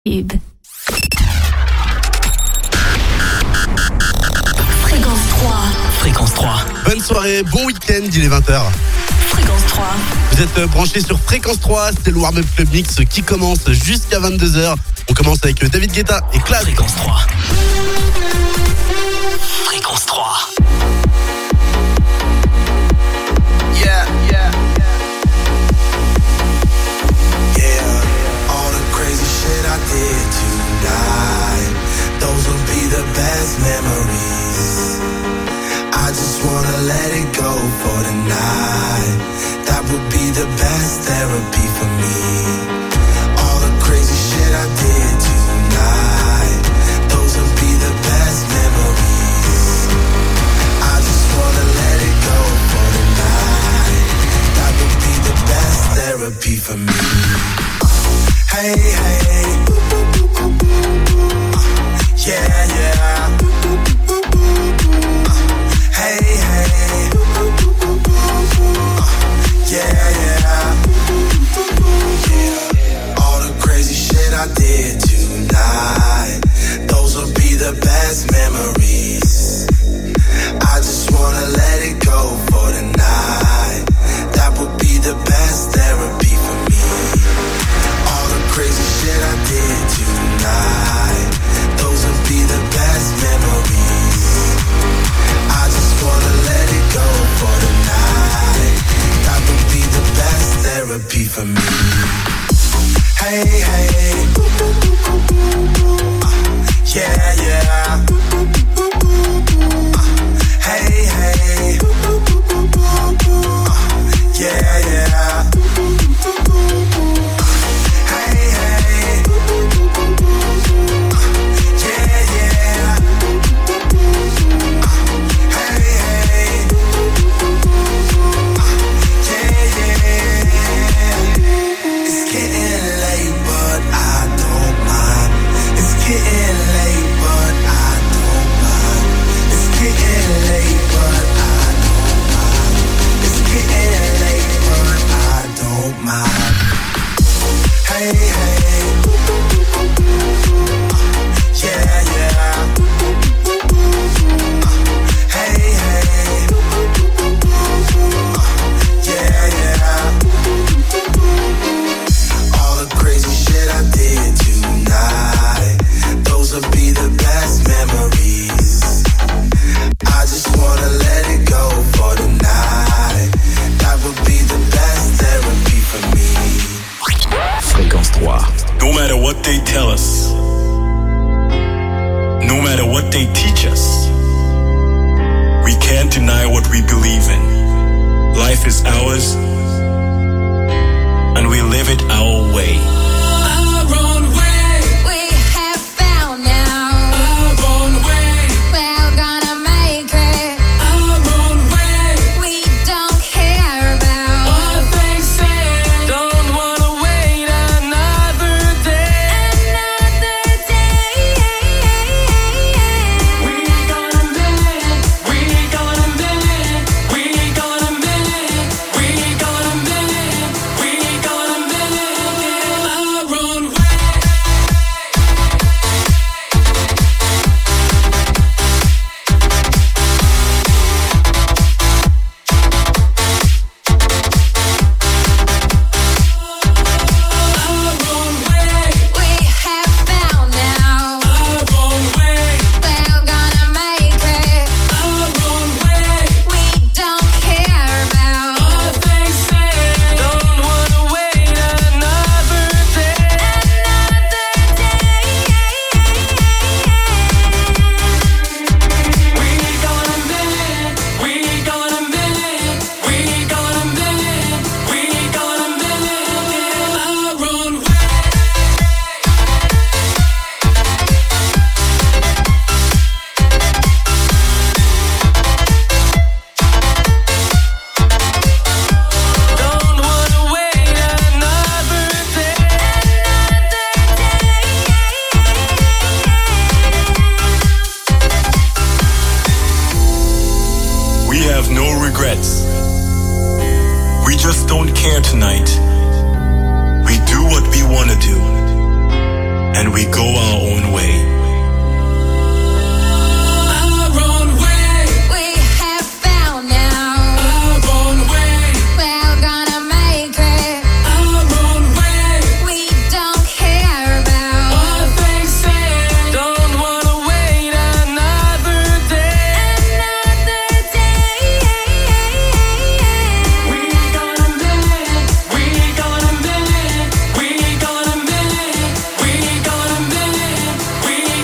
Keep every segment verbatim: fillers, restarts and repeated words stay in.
Fréquence trois. Fréquence trois. Bonne soirée, bon week-end, il est vingt heures. Fréquence trois. Vous êtes branchés sur Fréquence trois, c'est le Warm-Up Club Mix qui commence jusqu'à vingt-deux heures. On commence avec David Guetta et Clad. Fréquence trois. Fréquence trois. Yeah, yeah, yeah. All the crazy shit I did tonight, those will be the best memories. I just wanna let it go for the night. That would be the best therapy for me. All the crazy shit I did tonight, those will be the best memories. I just wanna let it go for the night. That would be the best therapy for me. Hey, hey, yeah, yeah. Hey, hey, yeah, yeah. All the crazy shit I did tonight, those will be the best memories. I just wanna let it go for the night. That would be the best therapy for me. All the crazy shit I did tonight, those will be the best memories. I just wanna let it go for the night. That would be the best therapy for me. Hey, hey, yeah, yeah. Hey, hey, yeah, yeah. Hey, hey, yeah, yeah. Hey, hey, yeah, yeah. It's getting late, but I don't mind. It's getting late, but I don't mind. It's getting late, but I don't mind. It's getting late, but I don't mind. Hey, hey, yeah, yeah. Hey, hey, yeah, yeah. All the crazy shit I did tonight, those will be the best memories. I just wanna let it go for the night. That would be the best therapy for me. Fréquence trois. No matter what they tell us, no matter what they teach us, we can't deny what we believe in. Life is ours, and we live it our way. Our own way. We have found now. Our own way. We're gonna make it. Our own way. We don't care about what they say. Don't wanna wait another day. Another day. We gonna live it. We gonna live it. We gonna live it. We gonna live it. We gonna live it our own way. Our own way. We have found now. Our own way. We're gonna make it. Our own way. We don't care about what they say. Don't wanna wait another day. Another day. We gonna live it. We gonna live it. We gonna live it. We gonna live it our own way. Don't wanna wait another day. We have no regrets. We just don't care tonight. We do what we wanna do. and we go our own way. We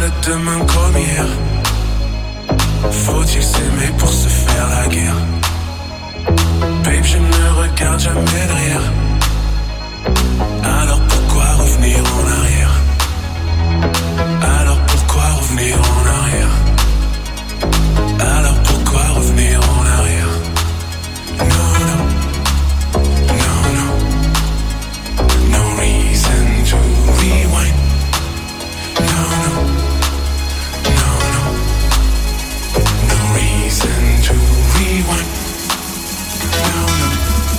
de demain comme hier. Faut-il s'aimer pour se faire la guerre? Babe, je ne regarde jamais derrière. Alors pourquoi revenir en arrière? Alors pourquoi revenir en arrière? Alors pourquoi revenir en arrière? Non, non, non, non. No reason to rewind. No, no, no, no. No reason to rewind. No, no,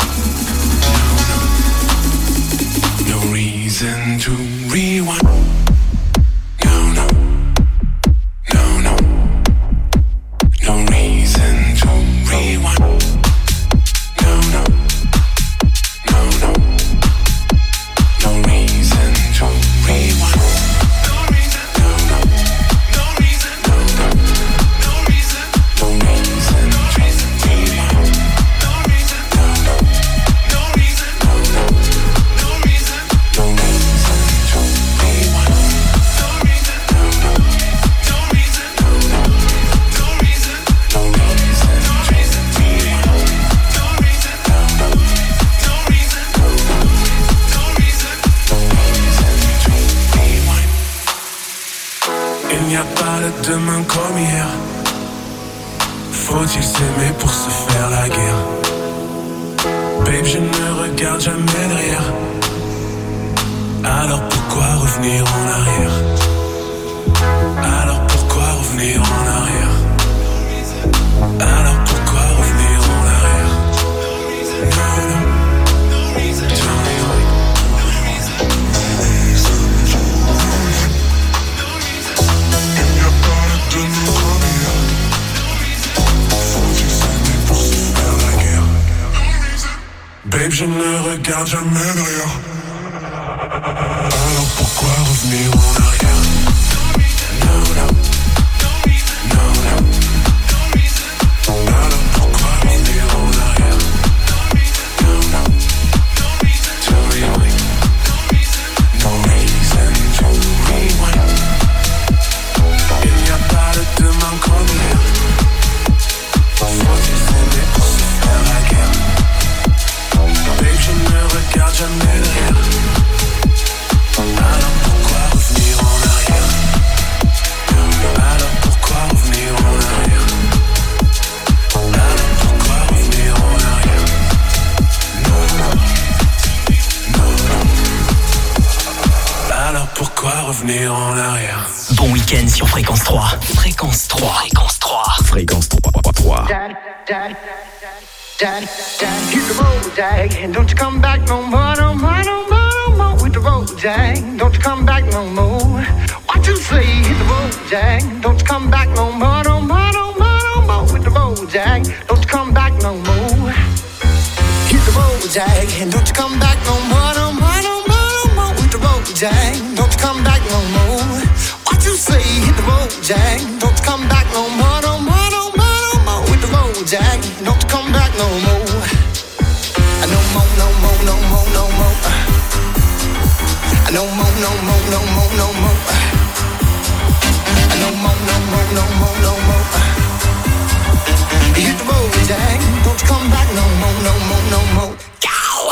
no, no. No reason to rewind. No, no, no, no. No reason to rewind. No, no, no, no. No reason to rewind. No reason, no, no. No reason, no, no. No reason, no reason to rewind. No reason, no, no. No reason, no, no. No reason, no reason to rewind. No reason, no, no. No reason, no, no. No reason, no reason to rewind. No reason, no, no. No reason, no, no. No reason, no reason to rewind. Il n'y a pas de demain comme hier. Faut-il s'aimer pour se faire la guerre? Babe, je ne regarde jamais derrière. Alors pourquoi revenir en arrière? Alors pourquoi revenir en arrière? Alors pourquoi revenir en arrière? Non, non. Tell me why. Il n'y a pas de demain comme hier. Faut-il s'aimer pour se faire la guerre? Babe, je ne regarde jamais derrière. Alors pourquoi revenir en arrière? Non, non. Non, non. Alors pourquoi revenir en arrière? Non, non. To rewind. No reason to rewind. Il n'y a pas de demain comme hier. Faut-il s'aimer pour se faire la guerre? Babe, je ne regarde jamais derrière. Alors pourquoi revenir en arrière? Alors pourquoi revenir en arrière? Alors pourquoi revenir en arrière? Non, non, non, non. Alors pourquoi revenir en arrière? Bon week-end sur Fréquence trois. Fréquence trois. Fréquence trois. Fréquence trois. Dad, dad, dad, dad, hit the road, Jack, and don't you come back no more, no more, no more, no more with the road, Jack. Don't you come back no more. What you say? Hit the road, Jack. Don't you come back no more, no more, no more, no more with the road, Jack. Don't you come back no more. Hit the road, Jack, and don't you come back no more, no more, no more, no more with the road, Jack. Don't you come back no more. What you say? Hit the road, Jack. Don't you come back no more, no more, no more, no more with the road, Jack. Don't you come back no more. No more, no more, no more, no more. No more, no more, no more, no more. No more, no more, no more, no more. Hit the road, Jack. Don't you come back no more, no more, no more. Go!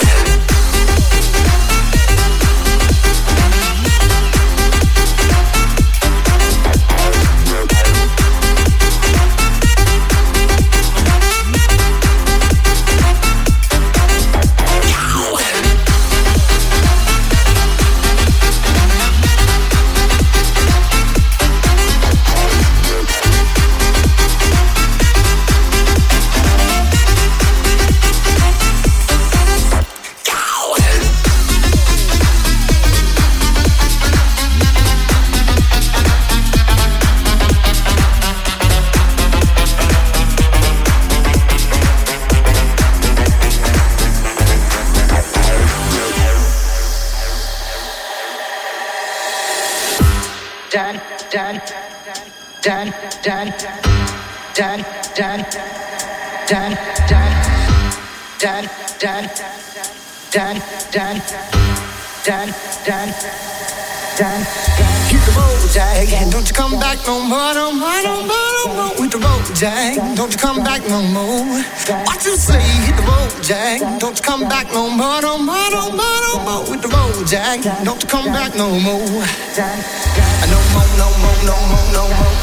dad, dad, dad, dad, dad, dad, dad, dad, dad, dad, dad, dad, dad, dad, Hit the road, Jack. Don't you come back no more, no more, no more, no more. With the road, Jack. Don't you come back no more. What you say? Hit the road, Jack. Don't you come back no more, no more, no more, no more. With the road, Jack. Don't you come back no more. No more, no more, no more, no more.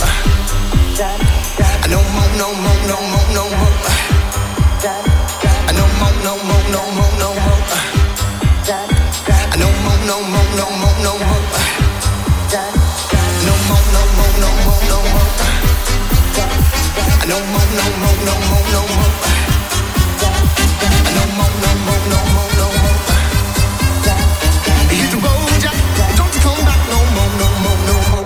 No more, no more, no more, no more. No more, no more, no more, no more. No more, no more, no more, no more. No more, no more, no more, no more. No more, no more, no more, no more. No more, no more, no more, no more. Hit the road, Jack. Don't you come back no more, no more, no more.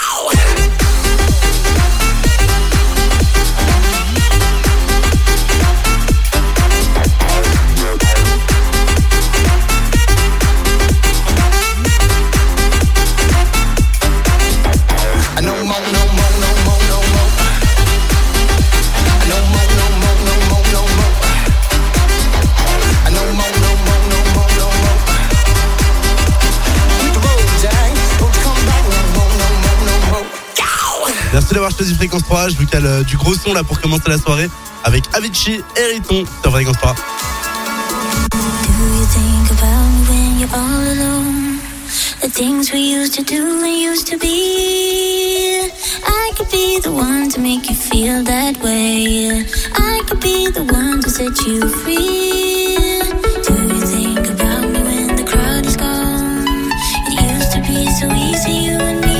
Merci d'avoir choisi Fréquence trois. Je vous cale du gros son là pour commencer la soirée avec Avicii et Riton sur Fréquence trois. Do you think about me when you're all alone? The things we used to do and used to be. I could be the one to make you feel that way. I could be the one to set you free. Do you think about me when the crowd is gone? It used to be so easy, you and me.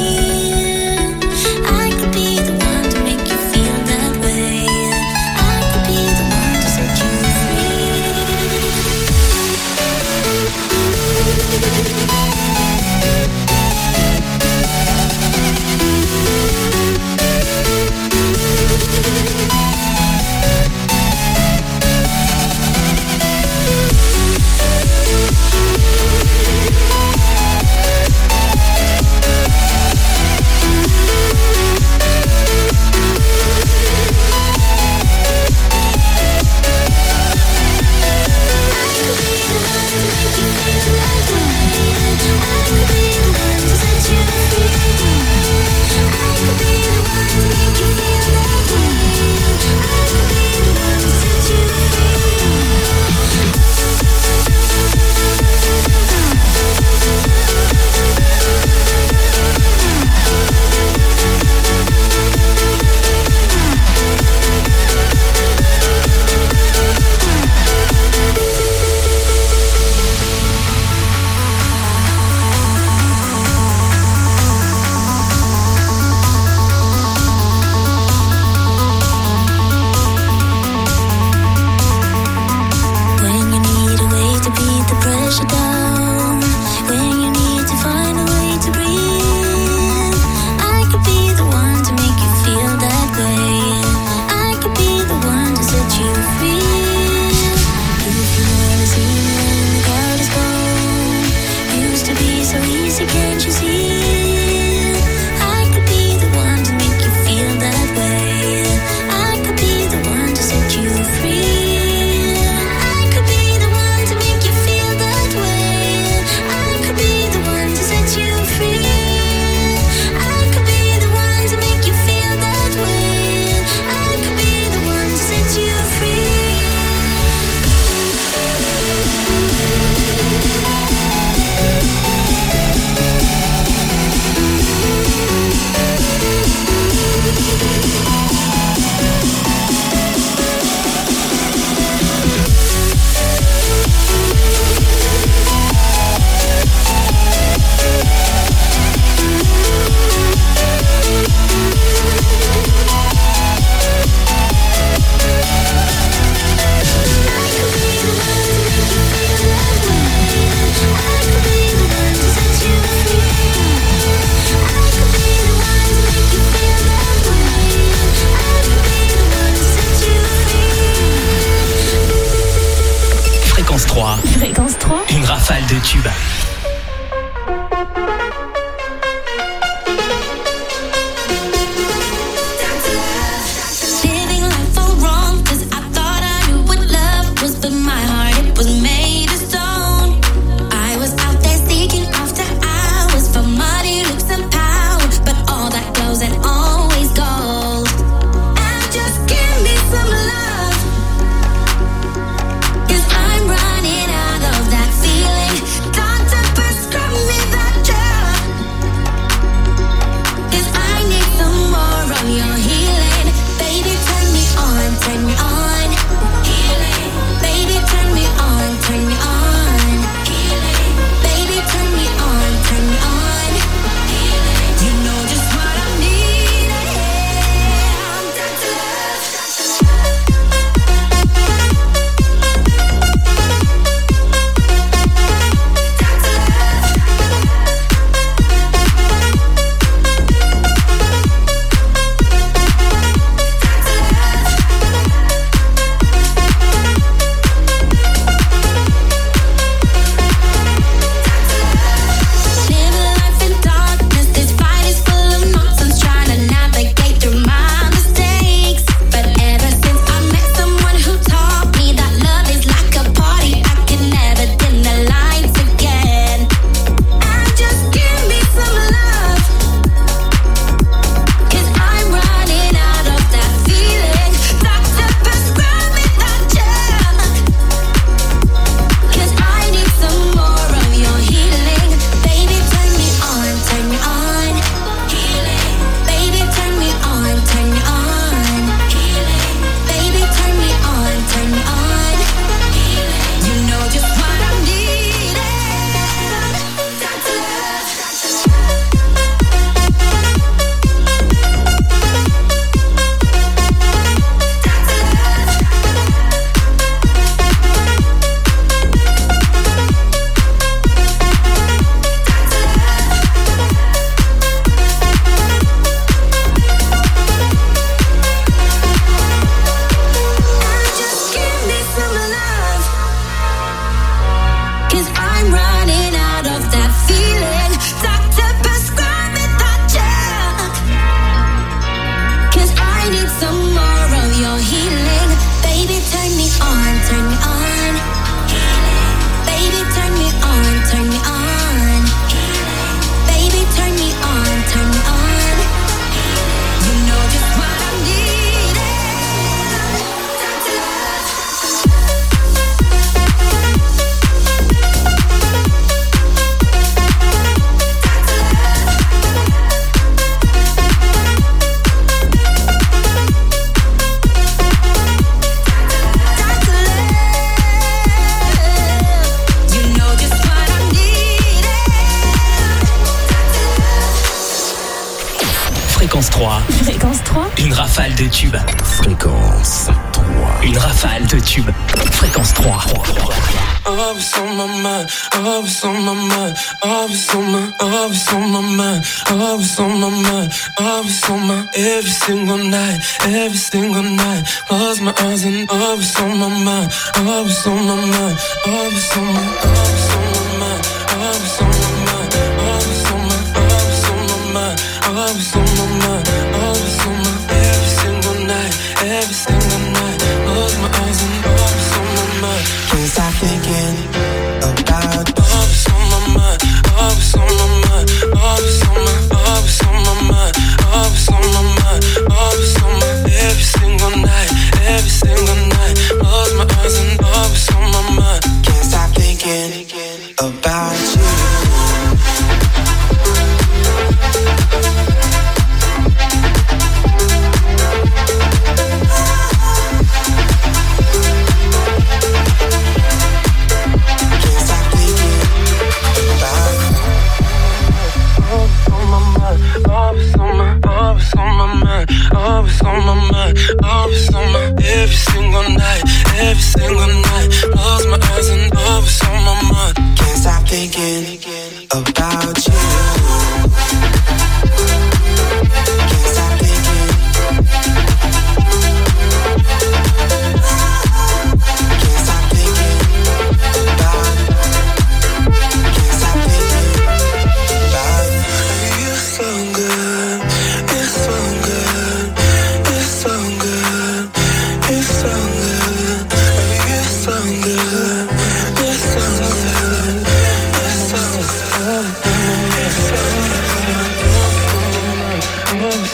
Fréquence trois. Une rafale de tubes. For my rose and always gold. And just give me some love, 'cause I'm running out of that feeling. Doctor, prescribe me that drug, 'cause I need some more of your healing. Baby, turn me on, turn me on. Healing. Baby, turn me on, turn me on. Healing. Baby, turn me on, turn me on. Healing. You know just what I'm needing. I'm Doctor Love. Living life in darkness, this fight is full of nonsense, trying to navigate through my mistakes. But ever since I met someone who taught me that love is like a party, I can never dim the lights again. And just give me some love, 'cause I'm running out of that feeling. Doctor, prescribe me that drug, 'cause I need some more of your healing. Baby, turn me on, turn me on. Healing. Baby, turn me on, turn me on. Healing. Baby, turn me on, turn me on. Healing. You know just what I'm needing. Doctor Love. Just give me some love, 'cause I'm running out of that feeling. Doctor, prescribe me that drug, 'cause I need some more of your healing. Baby, turn me on, turn me on. Healing. Baby, turn me on, turn me on. Healing. Baby, turn me on, turn me on. You know just what I'm needing. Doctor Love. You know just what I'm needing. Fréquence trois. Fréquence trois. Une rafale de tubes. Fréquence trois. Une rafale de tubes. Fréquence trois. Always on my mind, always on my mind, always on my, always on my mind, always on my mind, always on my, every single night, every single night. Close my eyes and always on my mind, always on my mind, always on my, always on my mind, always on my mind, always on my, always on my mind, always on my mind, always on my, every single night, every single night. Close my eyes and always on my mind. Can't stop thinking about always on my mind, always on my mind, always on my, always on my mind, always on my mind, always on my, every single night, every single night. Close my eyes and always on my mind. Can't stop thinking about you.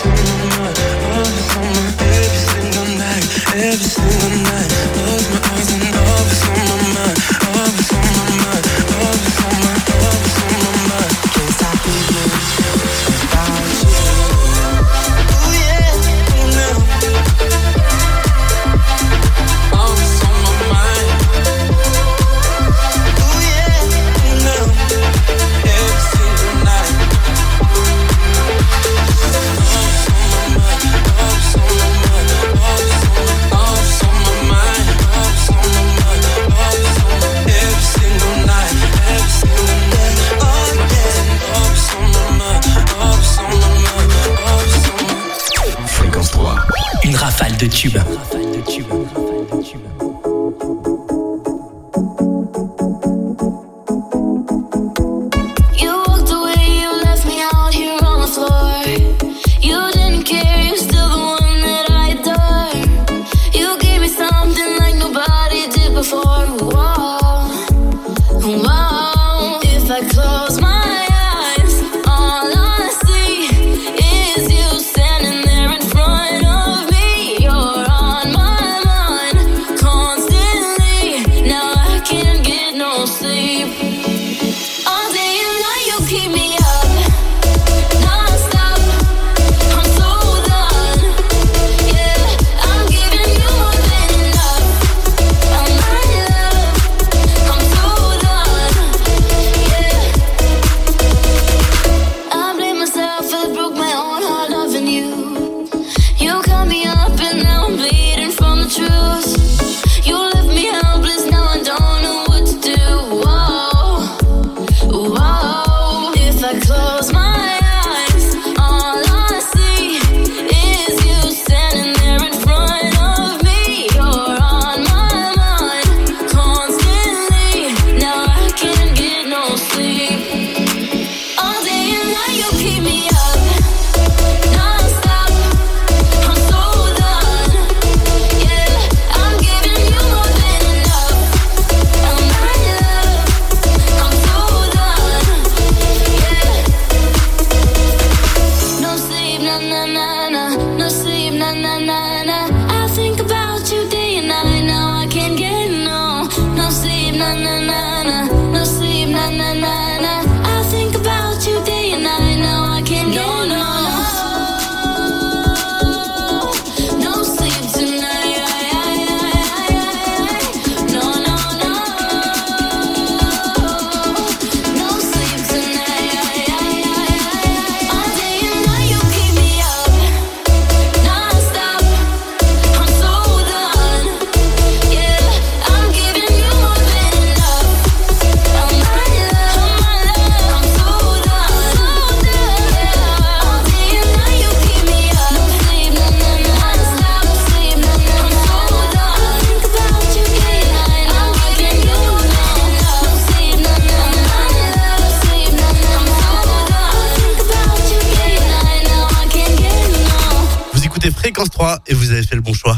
de tubes. Fréquence trois et vous avez fait le bon choix.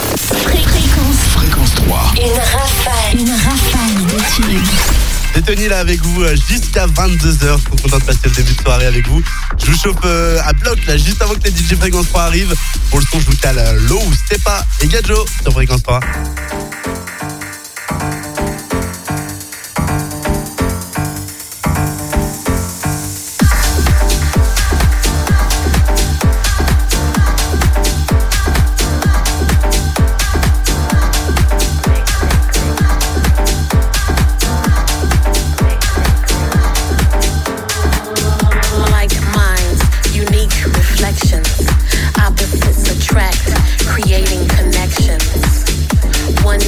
Fréquence, Fréquence trois. Une rafale, une rafale de tubes. C'est Tony là avec vous jusqu'à vingt-deux heures. Trop content de passer le début de soirée avec vous. Je vous chauffe euh, à bloc là juste avant que les D J Fréquence trois arrivent. Pour le son, je vous cale Low, Stepa et Gadjo sur Fréquence trois. Opposites attract, creating connections. One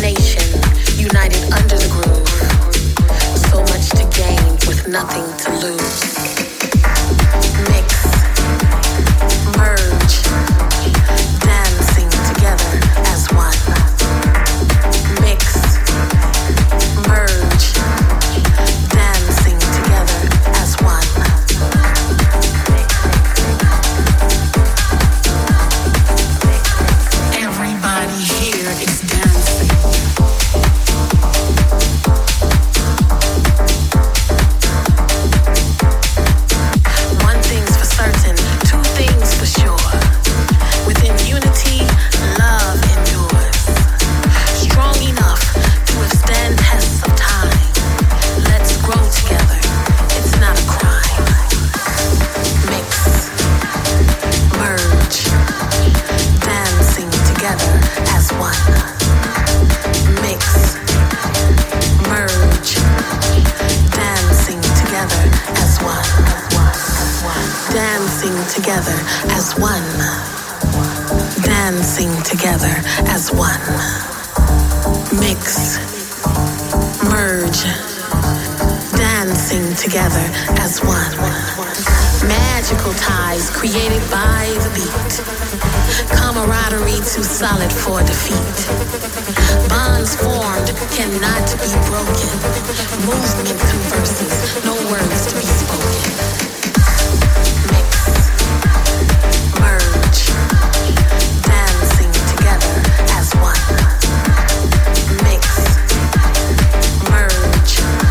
together as one. Dancing together as one. Mix, merge, dancing together as one. Magical ties created by the beat. Camaraderie too solid for defeat. Bonds formed cannot be broken. Movement converses, no words to be spoken. Mix, merge, dancing together as one. Mix, merge,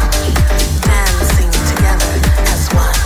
dancing together as one.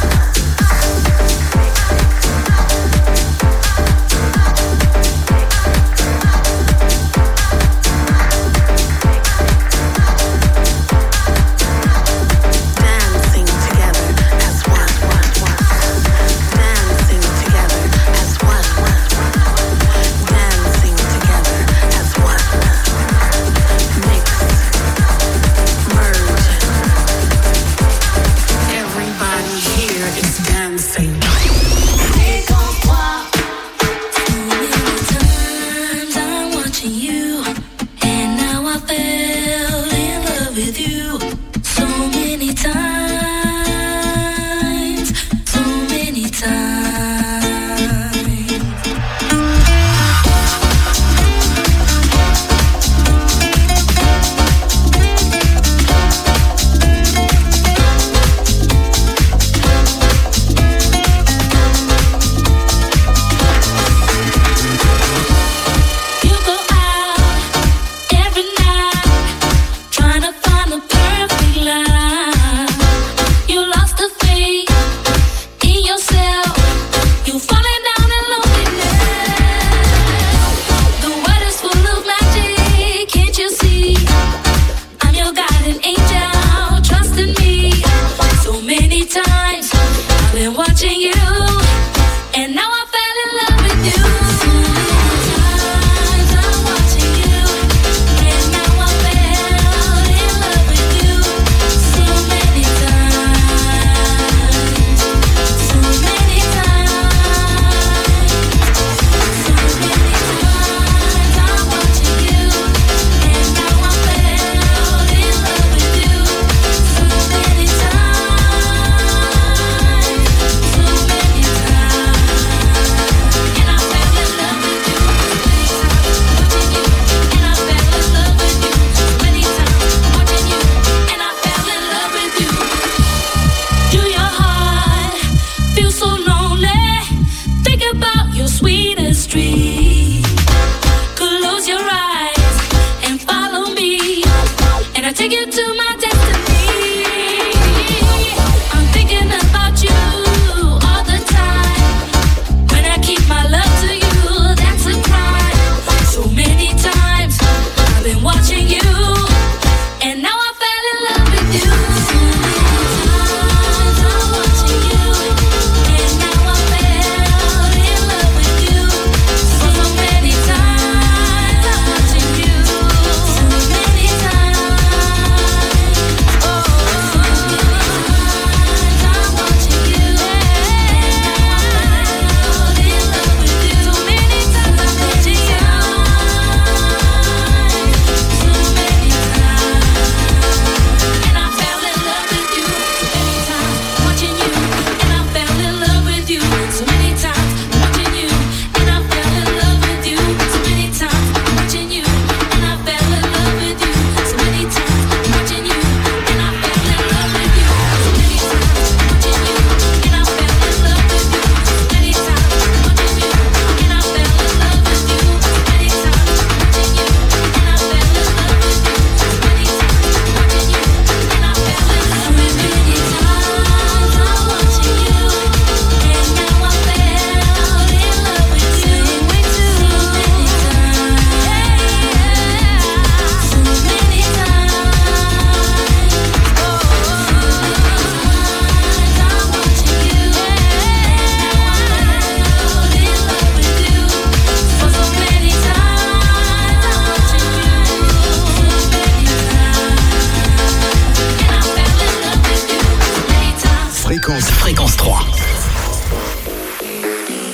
Fréquence, fréquence trois.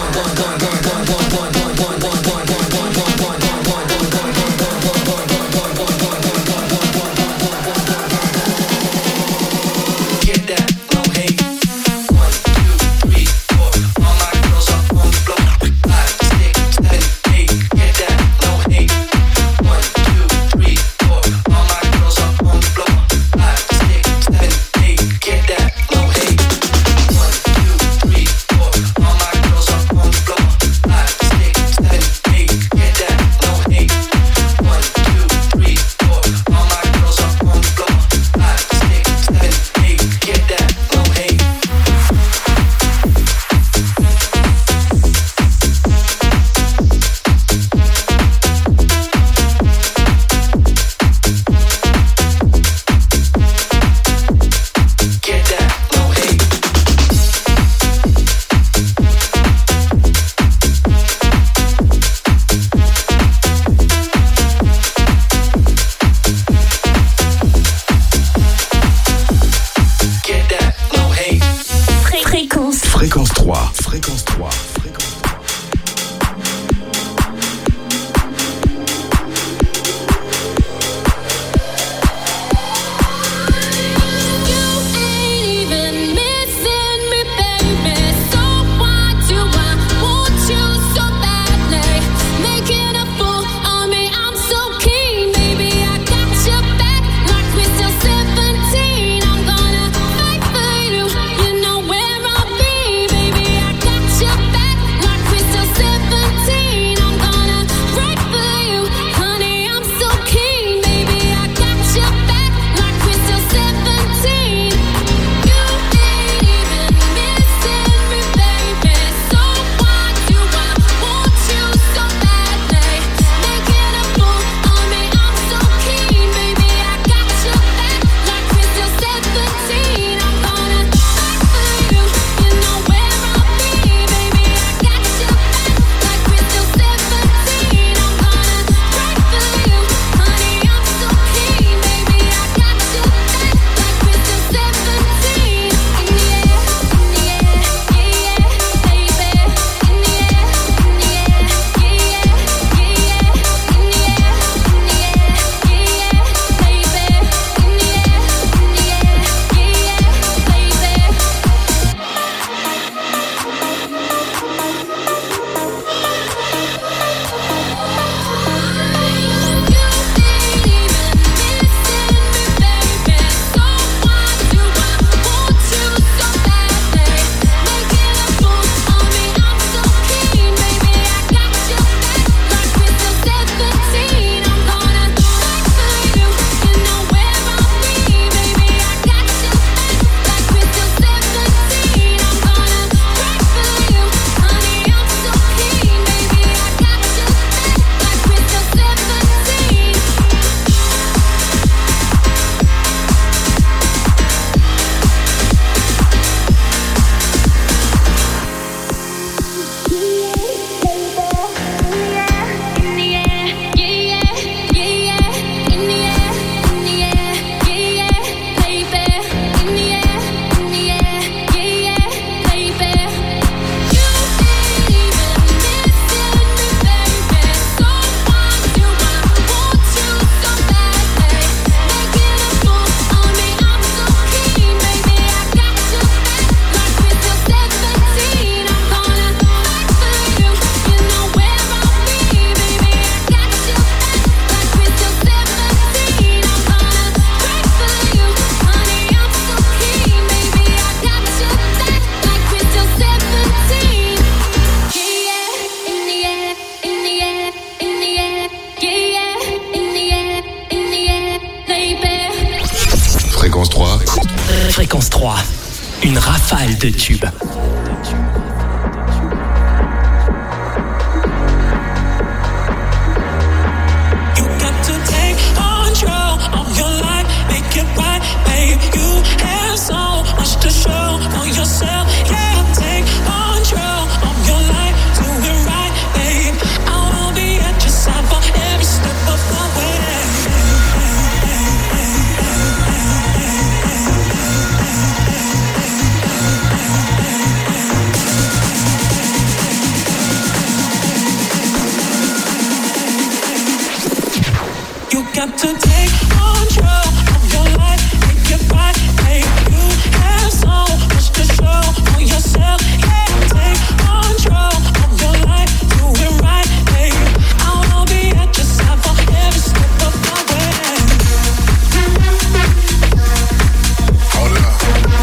Fréquence trois, une rafale de tubes. We'll be right back. got to take control of your life, make it right, babe. You have so much to show for yourself. Yeah, take control of your life, do it right, babe. I wanna be at your side for every step of the way. Hold up.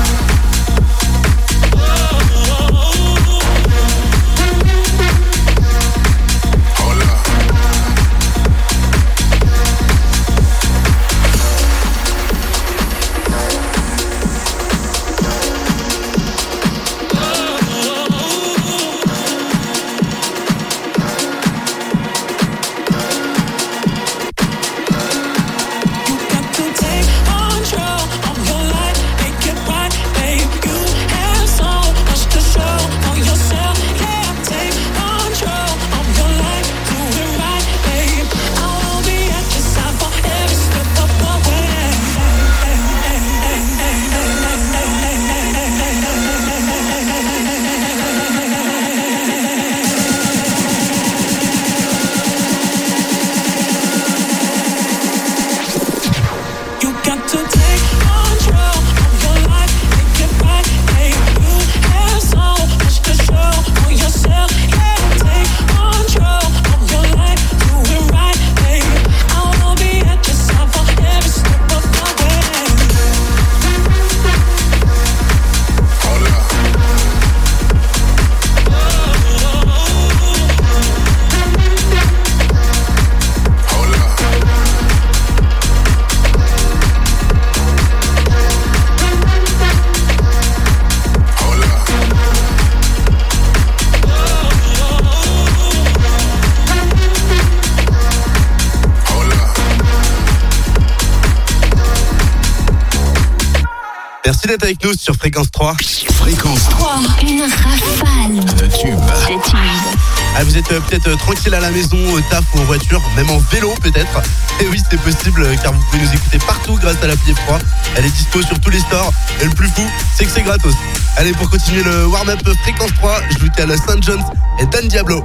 Merci d'être avec nous sur Fréquence trois. Fréquence trois, une rafale de tubes. de tubes. Ah, vous êtes euh, peut-être euh, tranquille à la maison, au taf ou en voiture, même en vélo peut-être. Et oui, c'est possible euh, car vous pouvez nous écouter partout grâce à l'appli F trois. Elle est dispo sur tous les stores. Et le plus fou, c'est que c'est gratos. Allez, pour continuer le warm-up Fréquence trois, je vous dis à la Saint John's et Dan Diablo.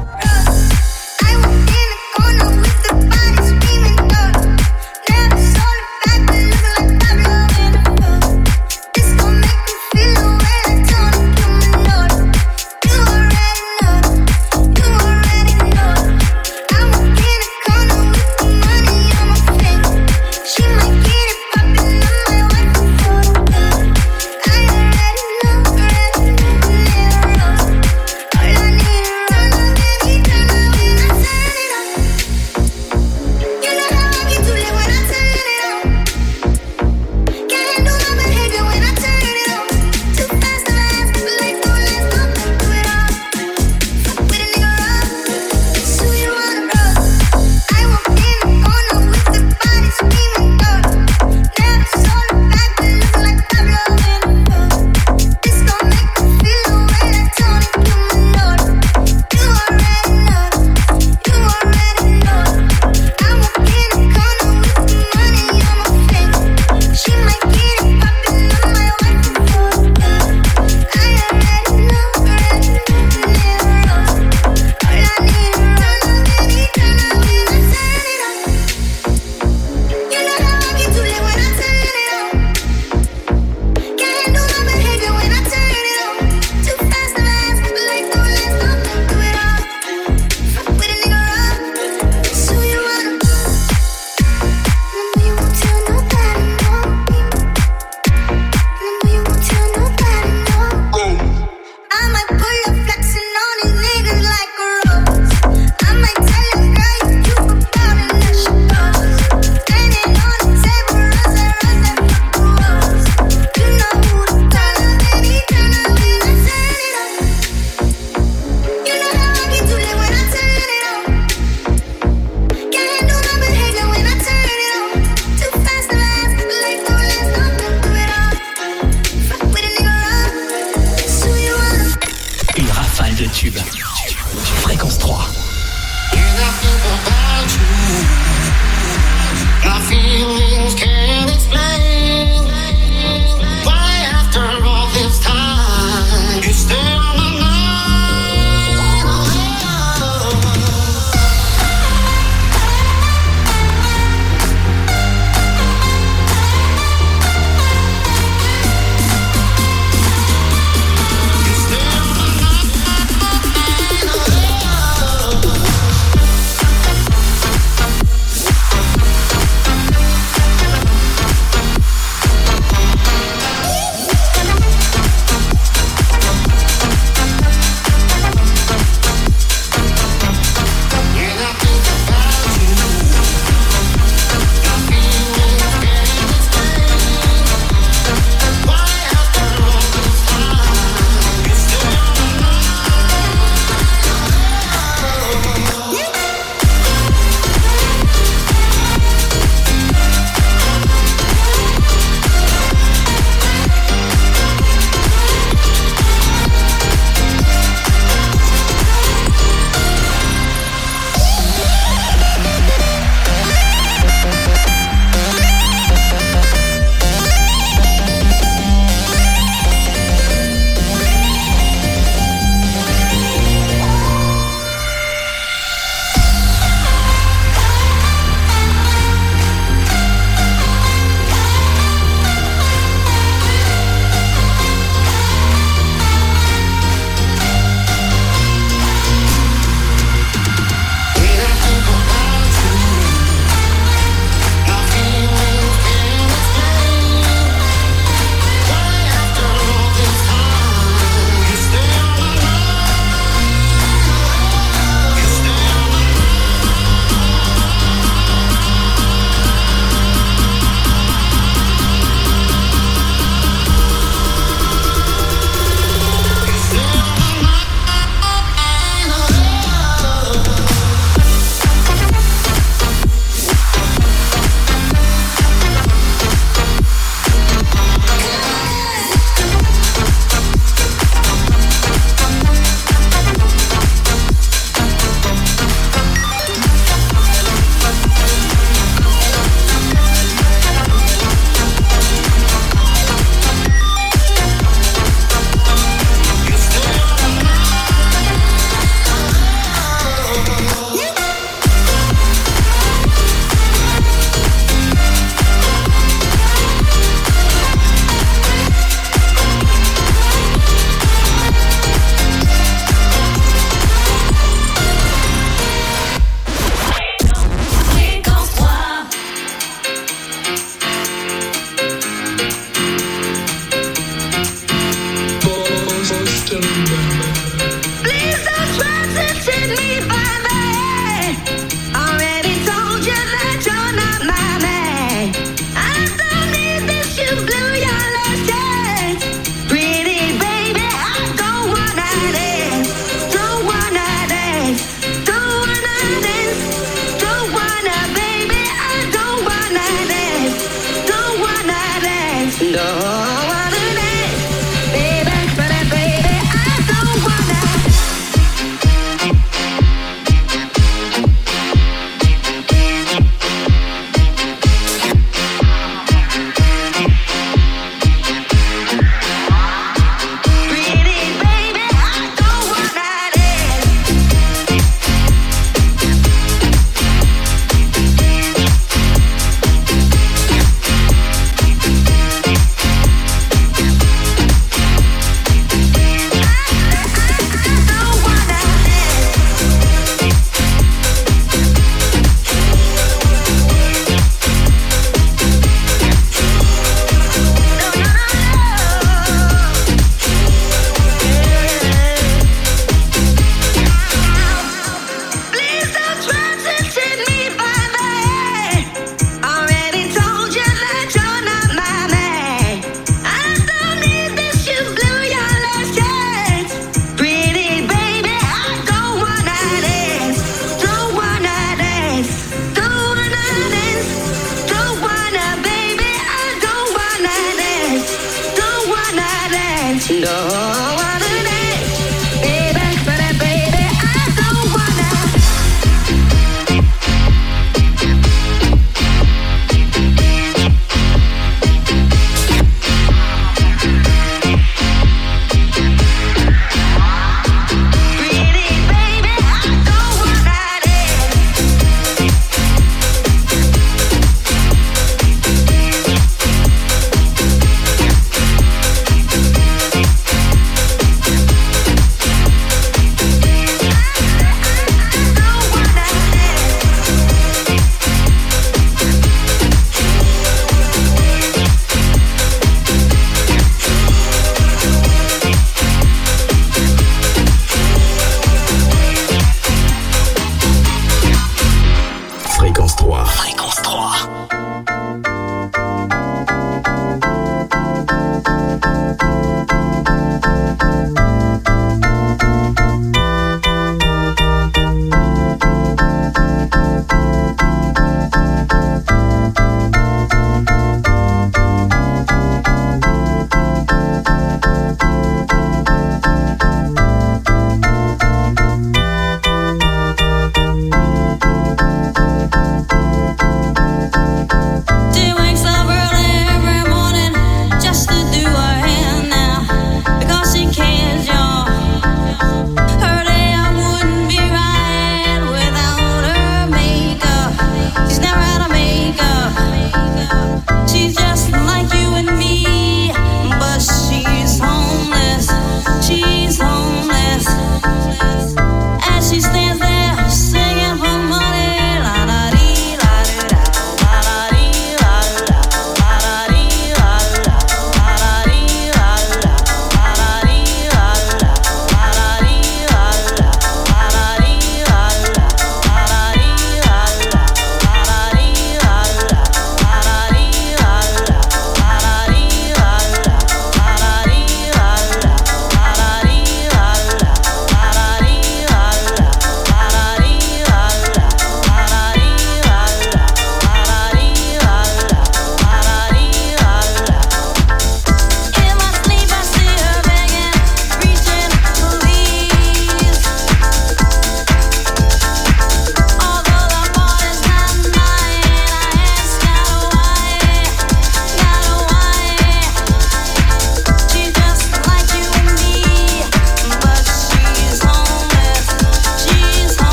All I need is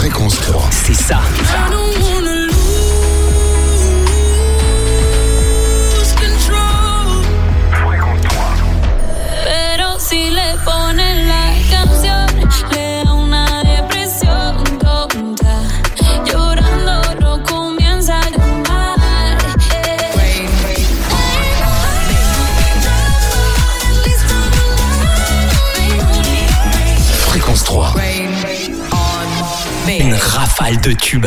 Fréquence trois. C'est ça. I don't wanna lose control. Fréquence trois. Pero si le ponen la canción, le da una depresión tonta. Llorando no comienza a llamar. Fréquence trois. Une rafale de tubes.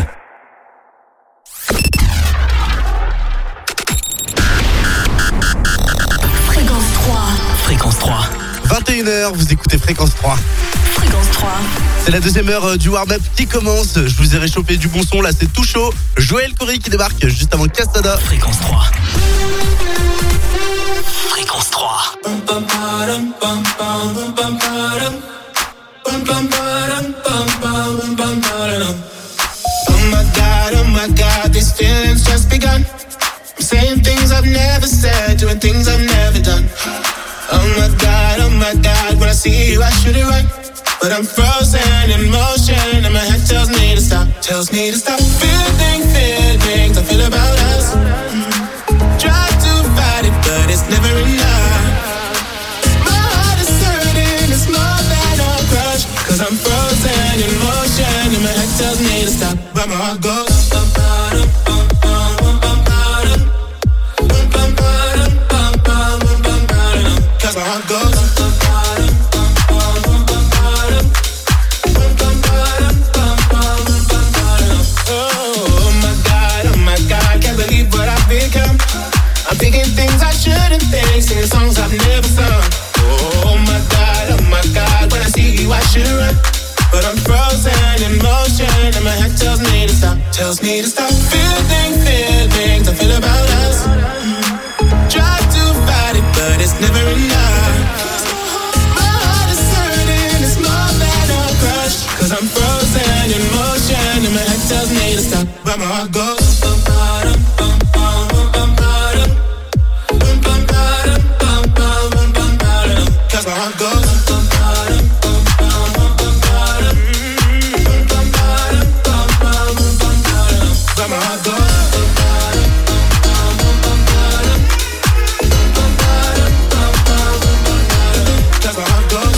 Fréquence trois. Fréquence trois. vingt et une heures, vous écoutez Fréquence trois. Fréquence trois. C'est la deuxième heure euh, du warm-up qui commence. Je vous ai réchauffé du bon son, là c'est tout chaud. Joël Corry qui débarque juste avant Castada. Fréquence trois. Fréquence trois. Oh my God, oh my God, these feelings just begun. I'm saying things I've never said, doing things I've never done. Oh my God, oh my God, when I see you I shoot it right, but I'm frozen in motion and my head tells me to stop, tells me to stop. Feeling, feelings I feel about us. Mm. Try to fight it, but it's never enough. My heart is hurting, it's more than a crush, 'cause I'm frozen in motion and my head tells me to stop, but my heart goes. Cause my heart goes. Oh my God, oh my God, can't believe what I've become. I'm thinking things I shouldn't think, singing songs I've never sung. Oh my God, oh my God, when I see you I should run, but I'm frozen in motion and my head tells me to stop, tells me to stop. Feeling, feelings I feel about us. Try to fight it, but it's never enough. My heart is hurting, it's more than a crush, 'cause I'm frozen in motion and my head tells me to stop, but my heart goes. Cause my heart goes. But my heart goes. Cause my heart goes.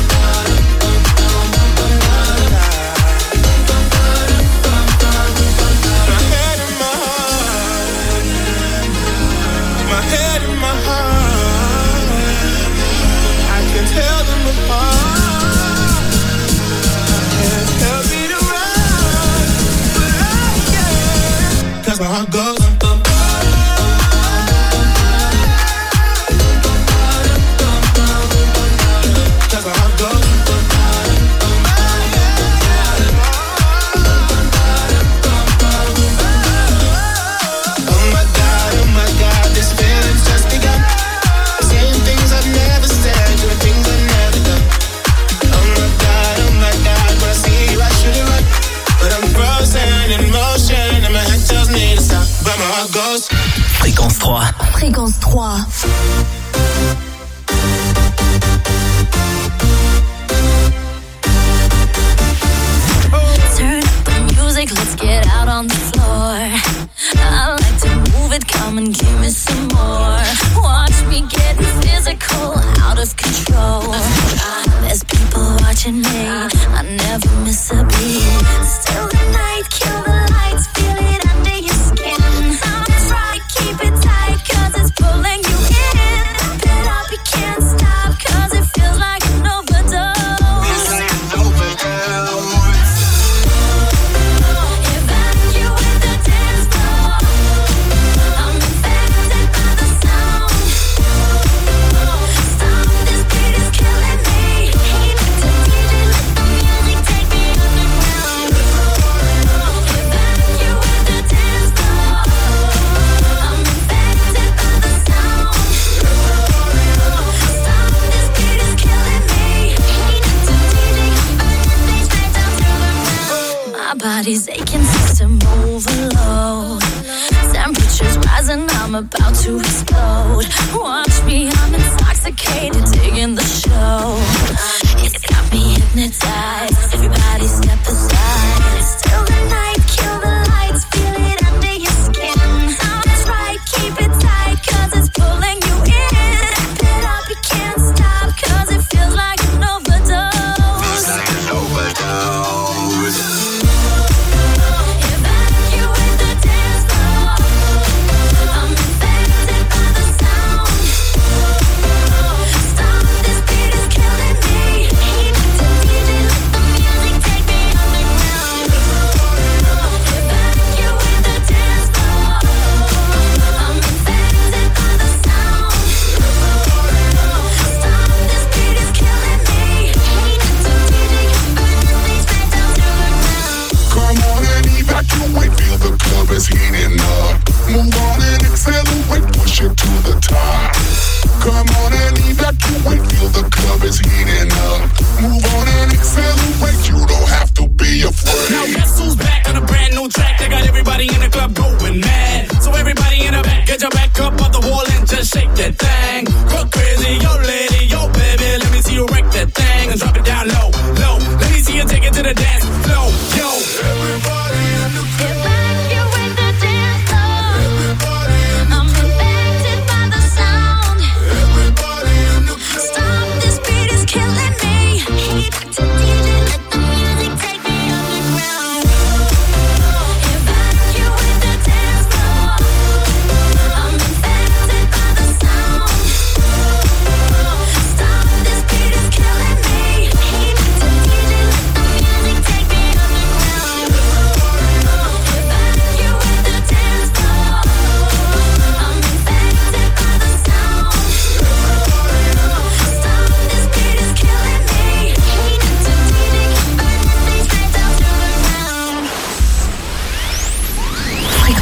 My head and my heart. My head and my heart. I can tell them apart. Can't help me to run, but I can't. Cause my heart goes. Cause my heart goes. Oh my God, oh my God, this feeling's just begun. Saying things I've never said, doing things I've never done. Oh my God, oh my God, when I see you I should it right, but I'm frozen in motion and my head tells me to stop, but my heart goes. Fréquence trois. Fréquence trois. Turn up the music, let's get out on the floor. I like to move it, come and give me some more. Watch me getting physical, out of control. There's people watching me, I never miss a beat. Still the night, kill the lights, feel it under your skin. I'm trying to keep it tight, 'cause it's pulling you in. Wrap it up, you can't stop, 'cause it feels like an overdose. Evacuate the dance floor. I'm infected by the sound. Stop, this beat is killing me. Hey, let the D J, let the music take me underground. Evacuate the dance floor. I'm infected by the sound. Stop, this beat is killing me. Hey, let the D J come back and they straight down to the ground. My body's aching, system overload. Temperatures rising, I'm about to explode. Watch me, I'm intoxicated, digging the show. It's got me hypnotized. Everybody step aside. It's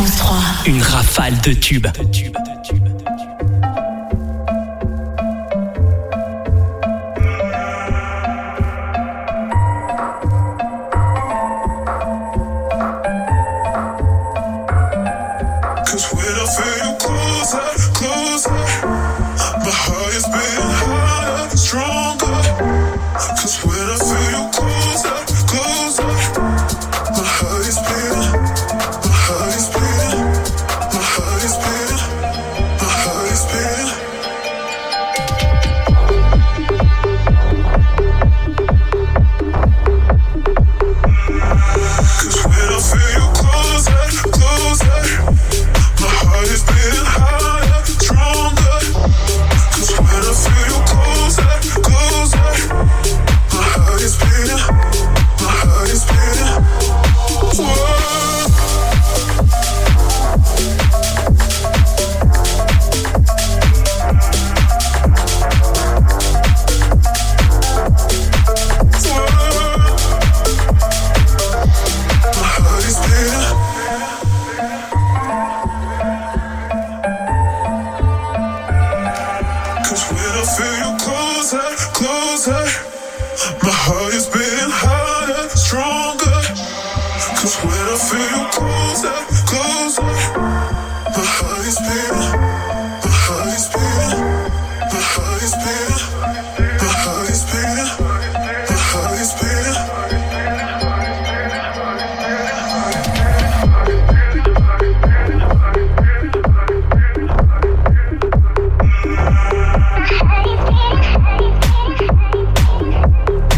Fréquence trois. Une rafale de tubes.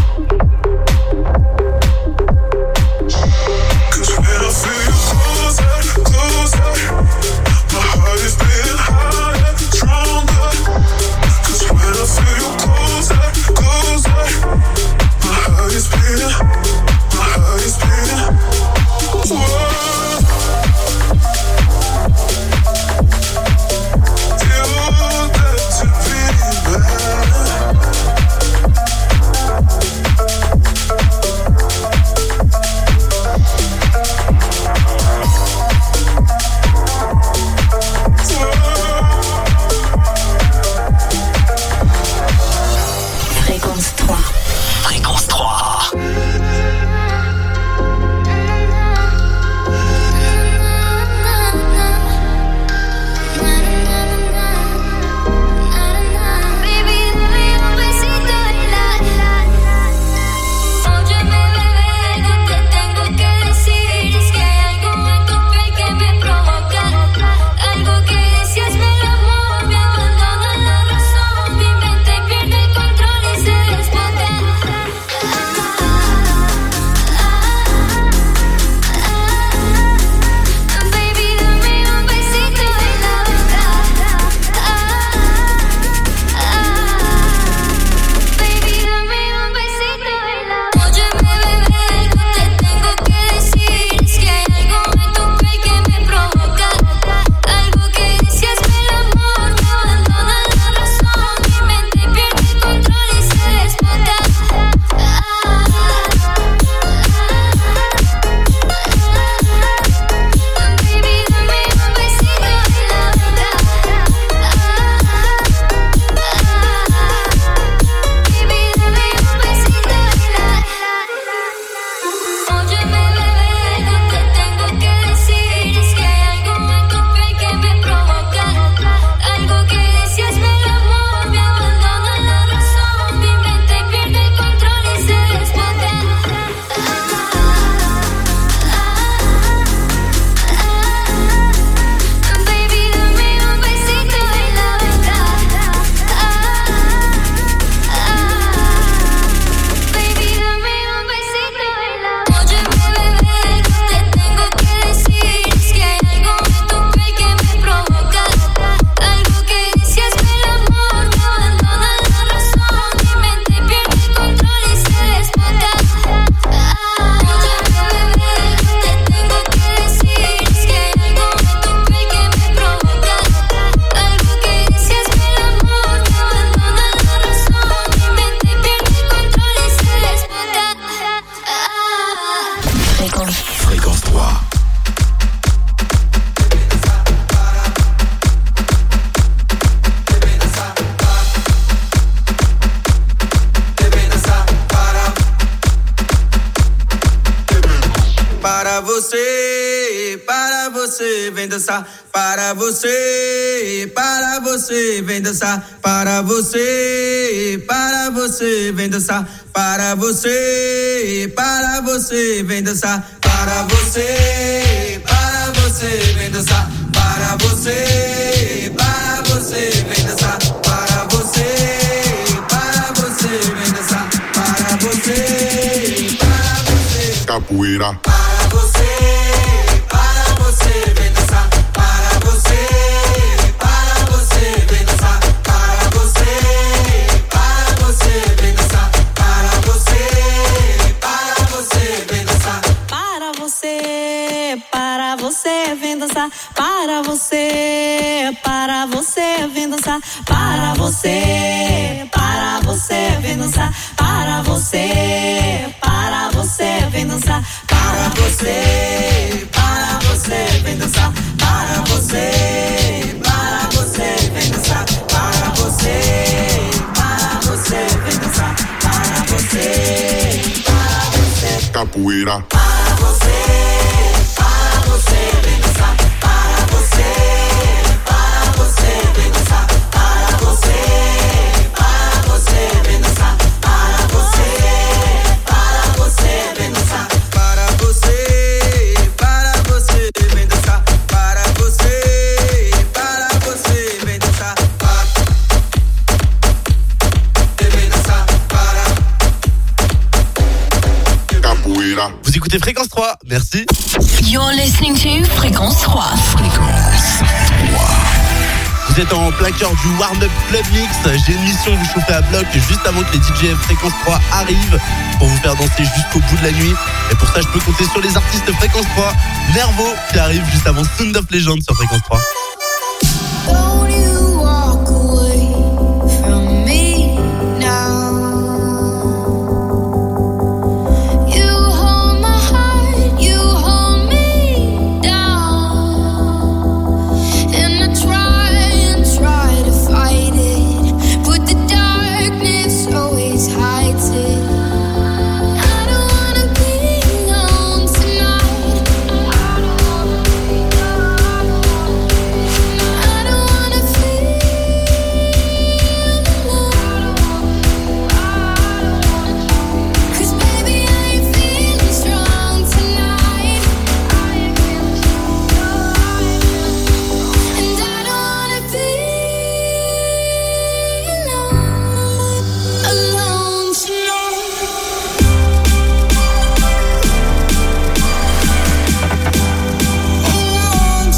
Cause when I feel you closer você, para você, vem dançar. Para você, para você, vem dançar. Para você, para você, vem dançar. Para você, para você, vem dançar. Para você, para você, vem dançar. Para você, para você, vem dançar. Para você, para você, vem dançar. Para você, para você. Capoeira. Para você, para você, vem dançar. Para você, para você, vem dançar. Para você, para você, vem dançar. Para você, para você, vem dançar. Para você, para você, vem dançar. Para você, para você, vem dançar. Para você, para você, vem dançar. Para você, para você, vem dançar. Para você, para você, vem dançar. Para você, para você, vem dançar. Para você, para você, vem dançar. Para você, para você. Capoeira. Para você, para você, vem dançar. Para você, para você, vem dançar. Para você, para você, vem dançar. Para você, para você, vem dançar. Para você, para você, vem dançar. Para você, para você, vem dançar. Para, vem dançar. Para. Capoeira. Vous écoutez Fréquence trois, merci. You're listening to Fréquence trois. Fréquence trois. Vous êtes en plein cœur du warm-up club mix. J'ai une mission, vous chauffer à bloc juste avant que les D J Fréquence trois arrivent pour vous faire danser jusqu'au bout de la nuit. Et pour ça, je peux compter sur les artistes Fréquence trois. Nervo qui arrive juste avant Sound of Legend sur Fréquence trois. Don't you walk away from me now. You hold my heart, you hold me down. And I try and try to fight it, but the darkness always hides it. I don't wanna be alone tonight. I don't wanna be alone. I don't wanna feel alone. 'Cause baby, I ain't feeling strong tonight. And I don't wanna be alone, alone tonight. Alone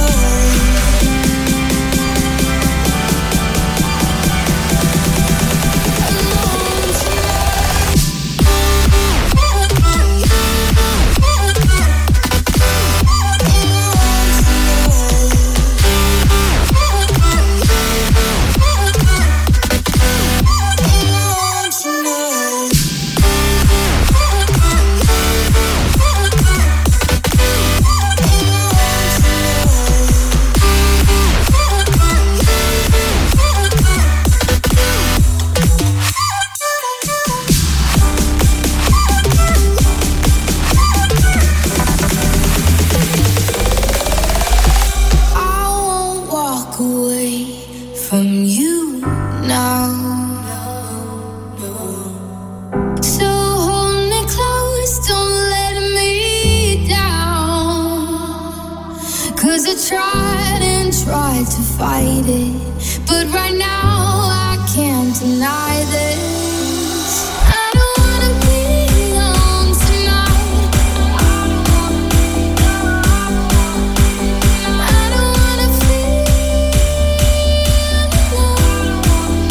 I won't walk away from you now. So hold me close, don't let me down. 'Cause I tried and tried to fight it, but right now I can't deny this. I don't wanna be alone tonight. I don't wanna feel alone.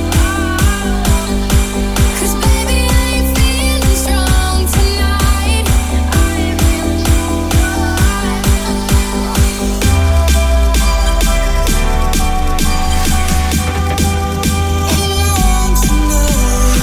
'Cause baby, I ain't feeling strong tonight. Alone tonight.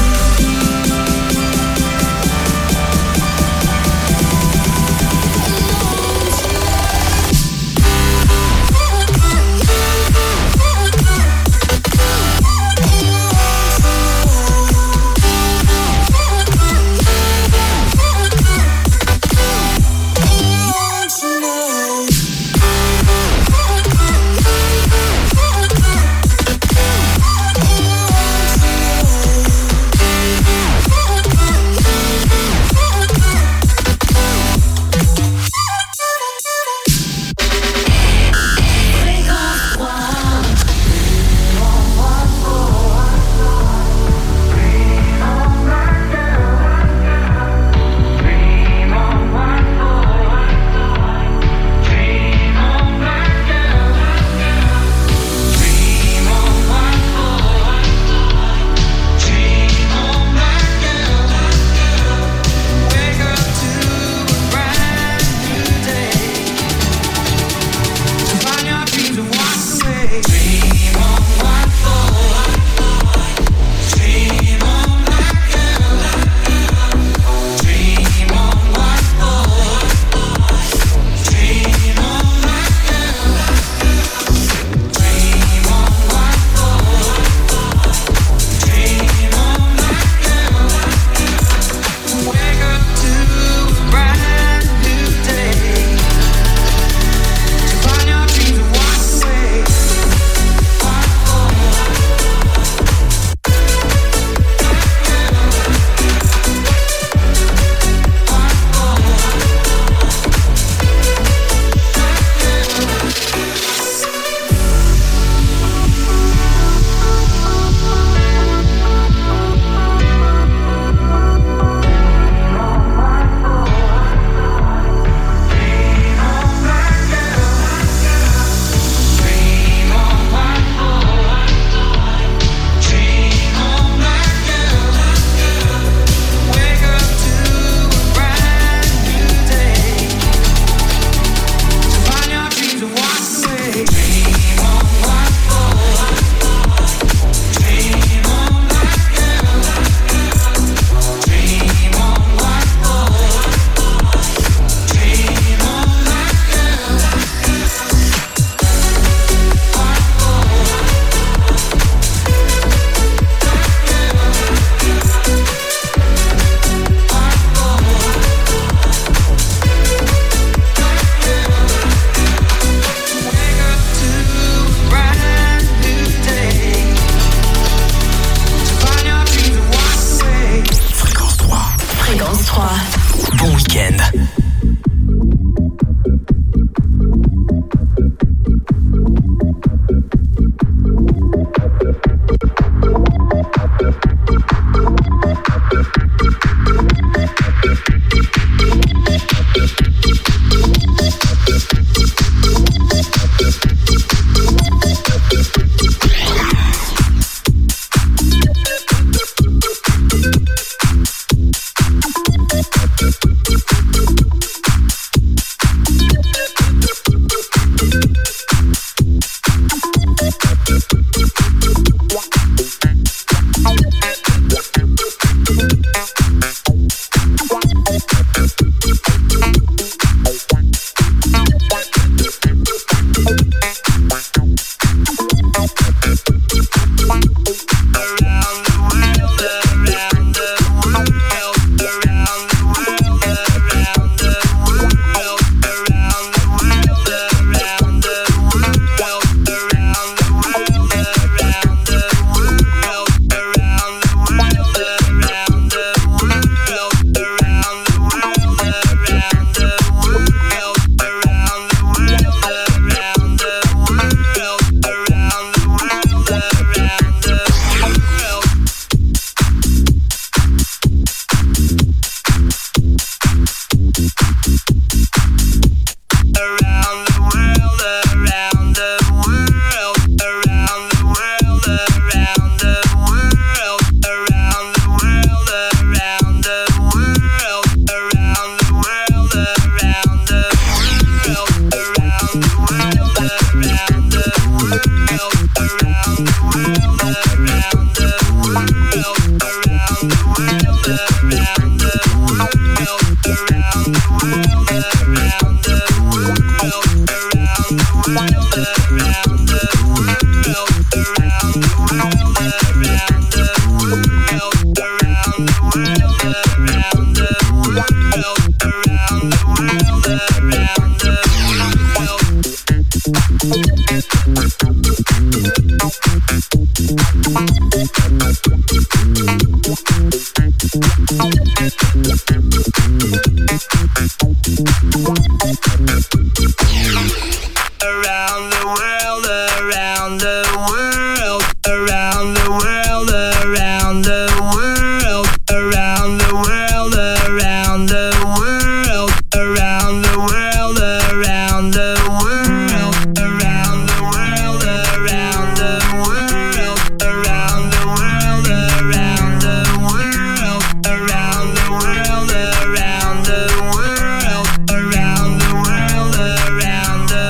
Around the world, around the world, around the world, around the world, around the world, around the world, around the world, around the world, around the world, around the world, around the world, around the world, around the world, around the world, around the world, around the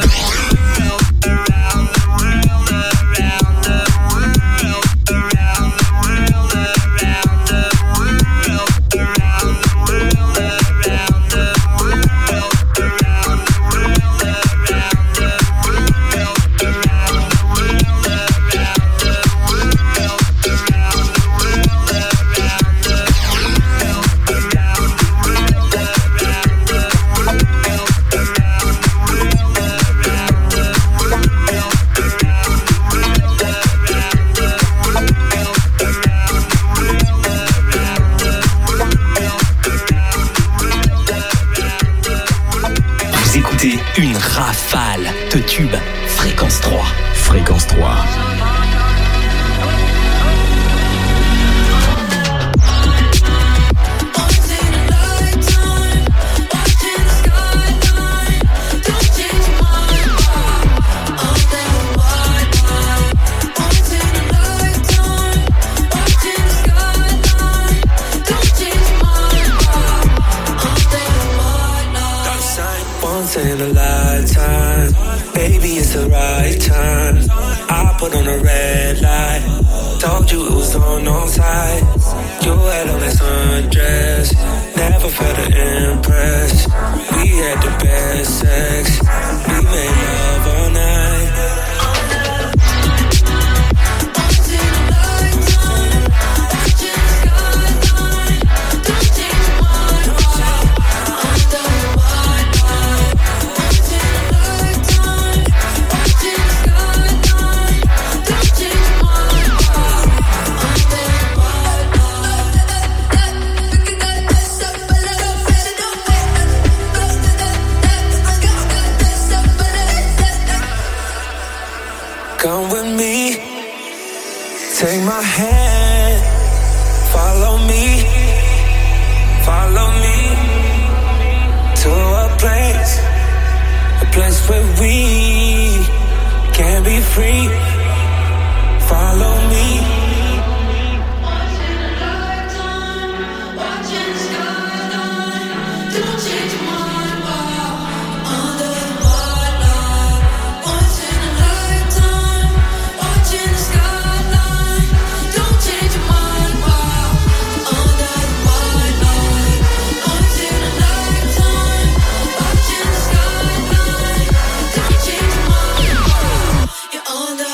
Vous écoutez une rafale de tubes. Fréquence trois. Fréquence trois. Once in a lifetime, baby, it's the right time. I put on a red light, told you it was on no side. You had on that sundress, never felt to impress. We had the best sex, we made love all night. Come with me, take my hand, follow me, follow me to a place, a place where we can be free. Follow me. On the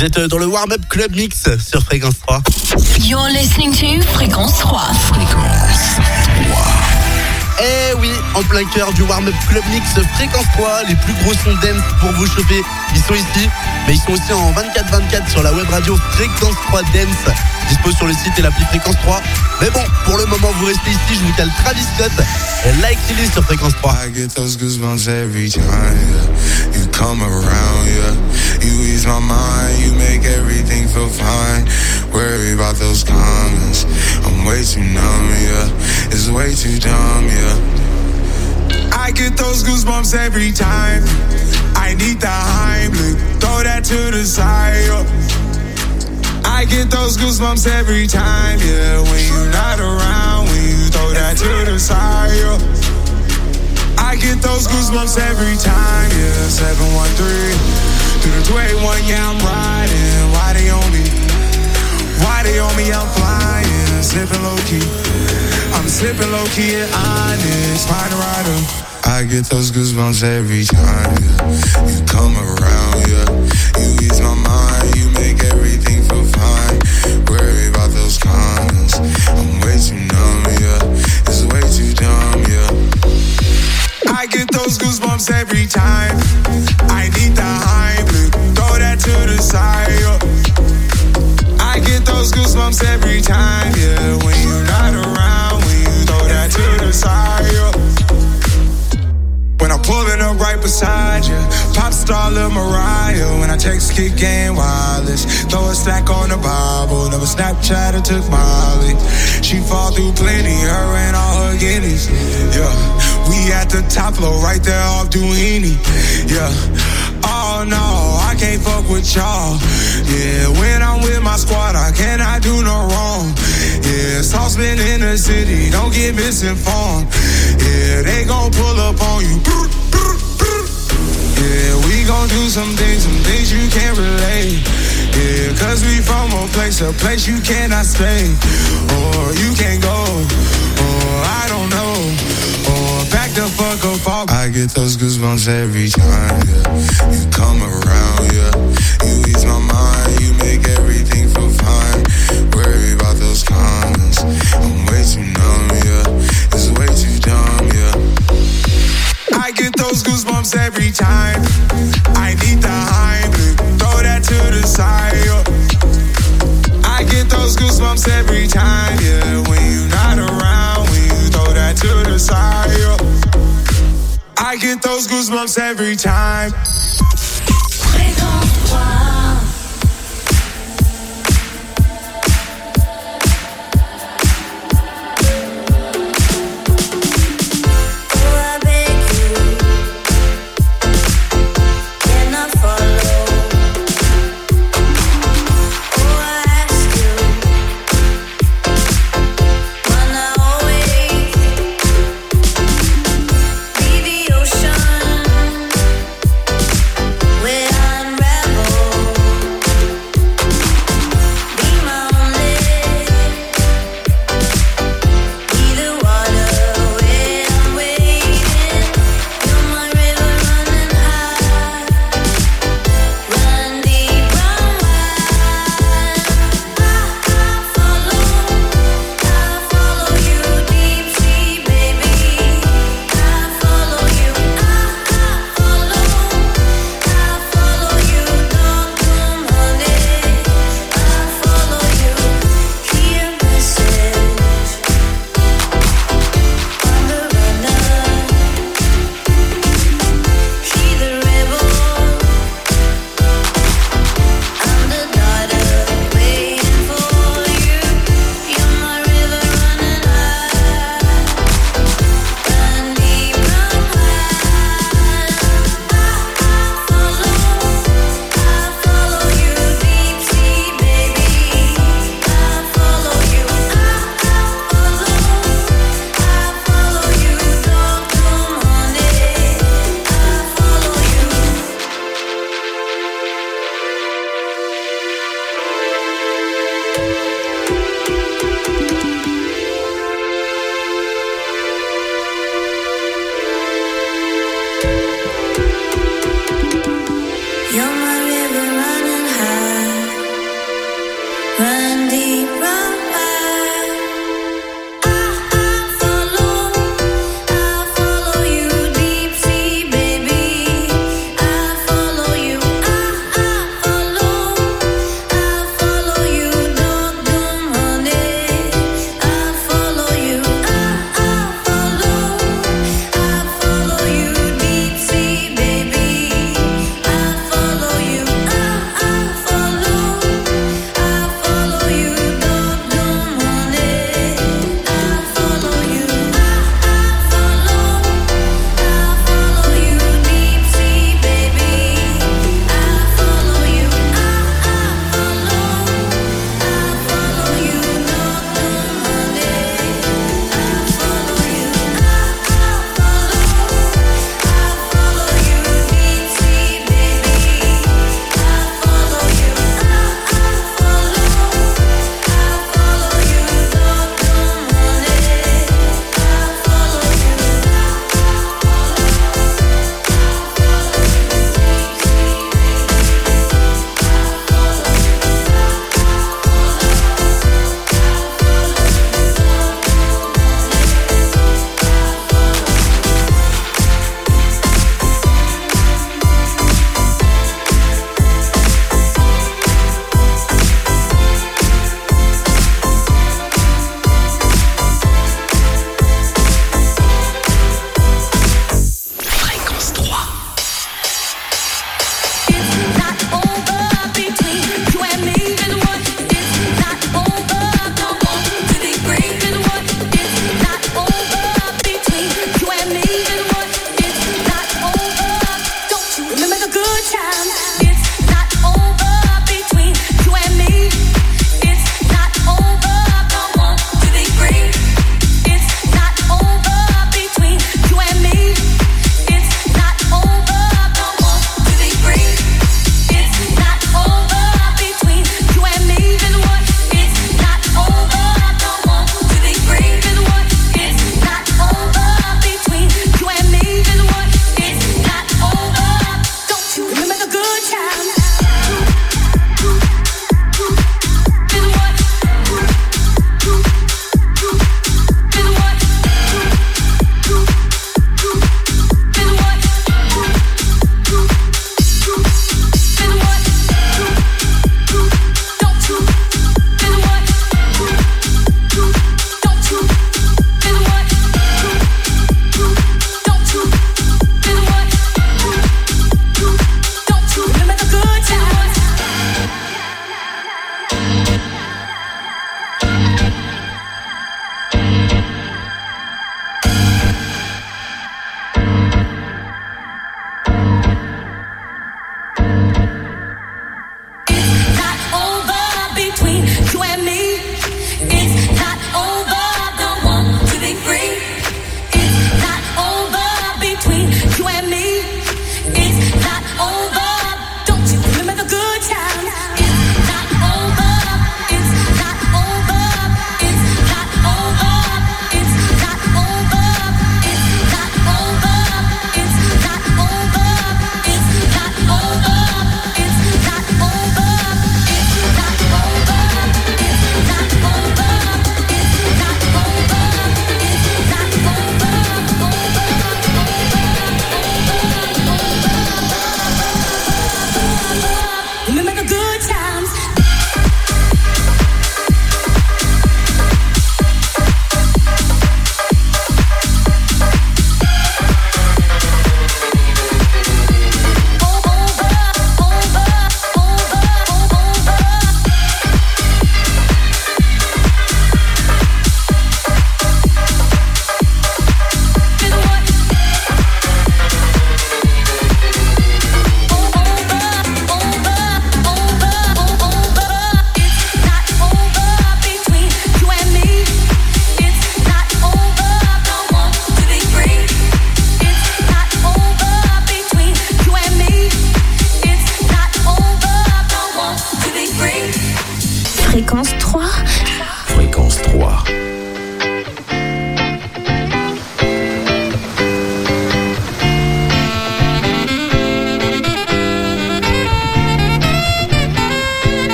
Vous êtes dans le warm-up club mix sur Fréquence trois. You're listening to Fréquence trois. Fréquence trois. Eh oui, en plein cœur du warm-up club mix Fréquence trois, les plus gros sons dance pour vous choper, ils sont ici, mais ils sont aussi en vingt-quatre vingt-quatre sur la web radio Fréquence trois Dance, dispo sur le site et l'appli Fréquence trois. Mais bon, pour le moment, vous restez ici, je vous cale Travis Scott, Like It Is sur Fréquence trois. I get those goosebumps every time, yeah. You come around, yeah. You ease my mind, you make everything feel fine. Worry about those comments, I'm way too numb, yeah. It's way too dumb, yeah. I get those goosebumps every time. I need the Heimlich, throw that to the side, yeah. I get those goosebumps every time, yeah. When you're not around, when you throw that to the side, yeah. I get those goosebumps every time, yeah. seven one three, through the two eighty-one, yeah, I'm riding. Why they on me? Why they on me? I'm flying, slipping low-key. I'm slipping low-key and honest, find a rider. I get those goosebumps every time, yeah. You come around, yeah. You ease my mind, you make everything feel fine. Worry about those comments, I'm way too numb, yeah. It's way too dumb, yeah. I get those goosebumps every time. I need the Heimlich, throw that to the side, yeah. I get those goosebumps every time, yeah. When you're not around, when you throw that to the side, yeah. When I'm pulling up right beside you, pop star Lil Mariah. When I text kick game wireless, throw a stack on the Bible. Never Snapchat or took Molly. She fall through plenty, her and all her guineas. Yeah, we at the top floor, right there off Duini. Yeah, oh no, I can't fuck with y'all. Yeah, when I'm with my squad, I cannot do no wrong. Yeah, saucepan in the city, don't get misinformed. Yeah, they gon' pull up on you. Yeah, we gon' do some things, some things you can't relate. Yeah, cause we from a place, a place you cannot stay. Or you can't go, or I don't know. Or back the fuck up off. I get those goosebumps every time, yeah. You come around, yeah. You ease my mind, you make everything feel fine. Worry about those comments, I'm way too numb, yeah. It's way too dumb, yeah. I get those goosebumps every time. I need the Heimlich, throw that to the side, yeah. I get those goosebumps every time, yeah. When you're not around, when you throw that to the side, yeah. I get those goosebumps every time. Remember the good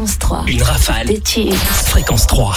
Fréquence trois. Une rafale. Des tubes. Fréquence trois.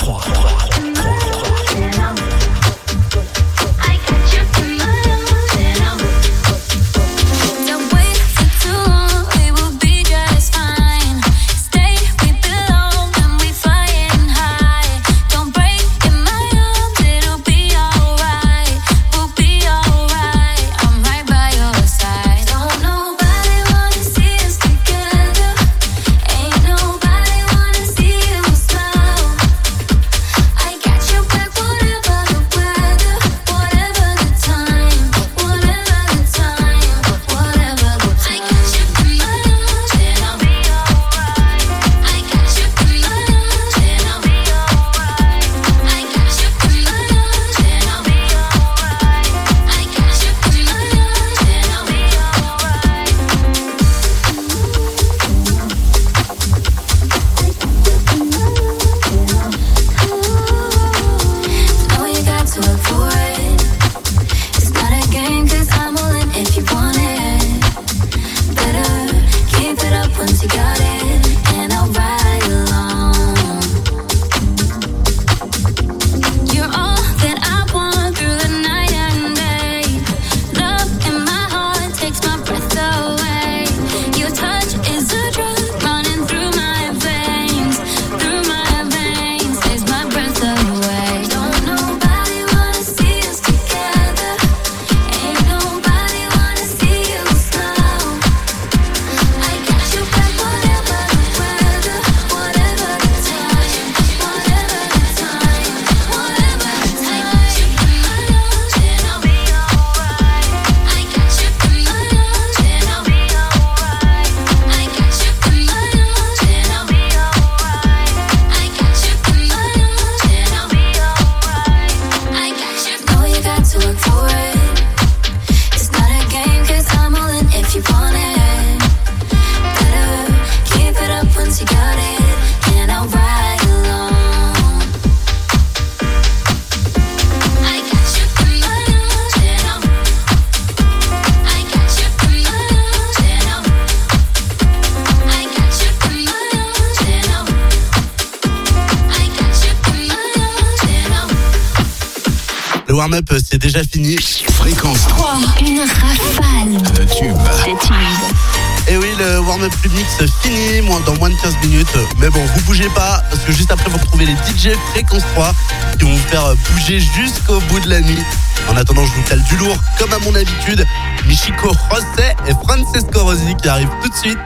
warm-up, c'est déjà fini. Fréquence trois, une rafale de tubes. de tubes. Et oui, le warm-up plus mix fini moins, dans moins de quinze minutes. Mais bon, vous bougez pas, parce que juste après, vous retrouvez les D J Fréquence trois qui vont vous faire bouger jusqu'au bout de la nuit. En attendant, je vous cale du lourd, comme à mon habitude. Michiko José et Francesco Rosi qui arrivent tout de suite.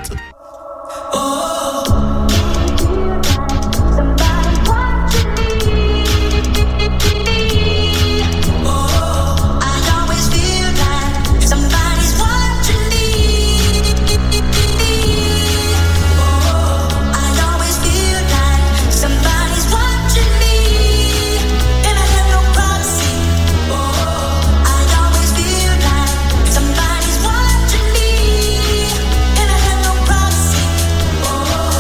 Oh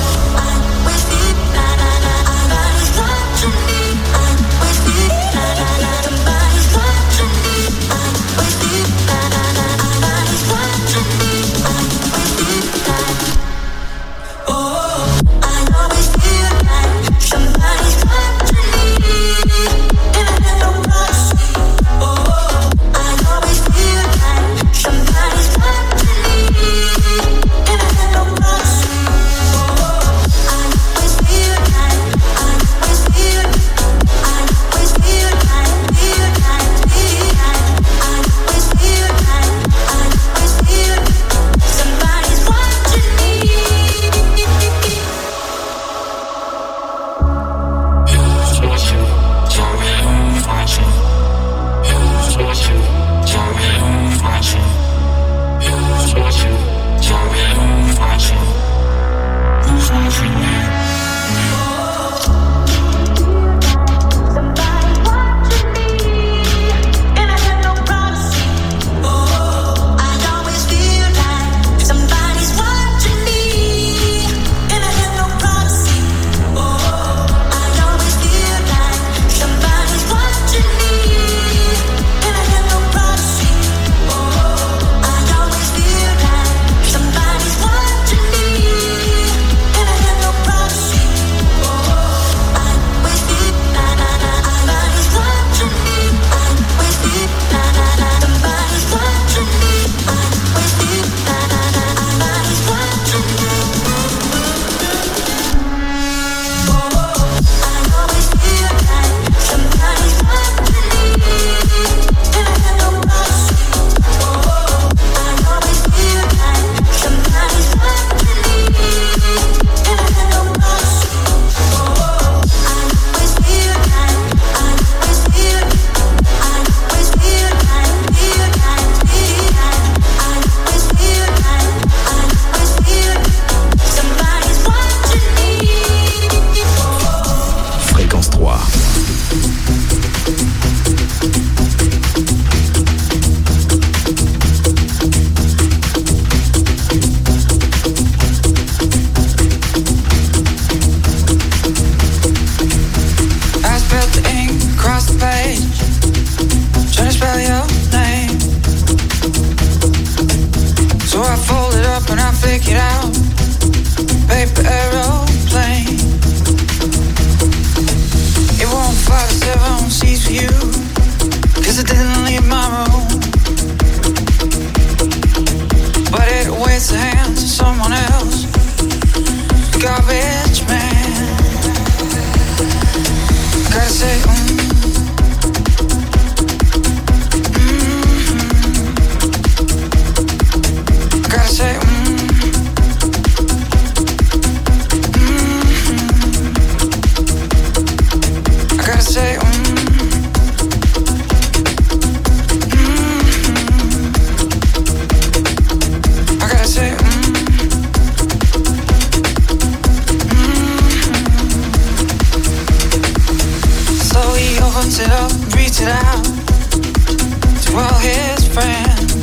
wants it up and reach it out to all his friends.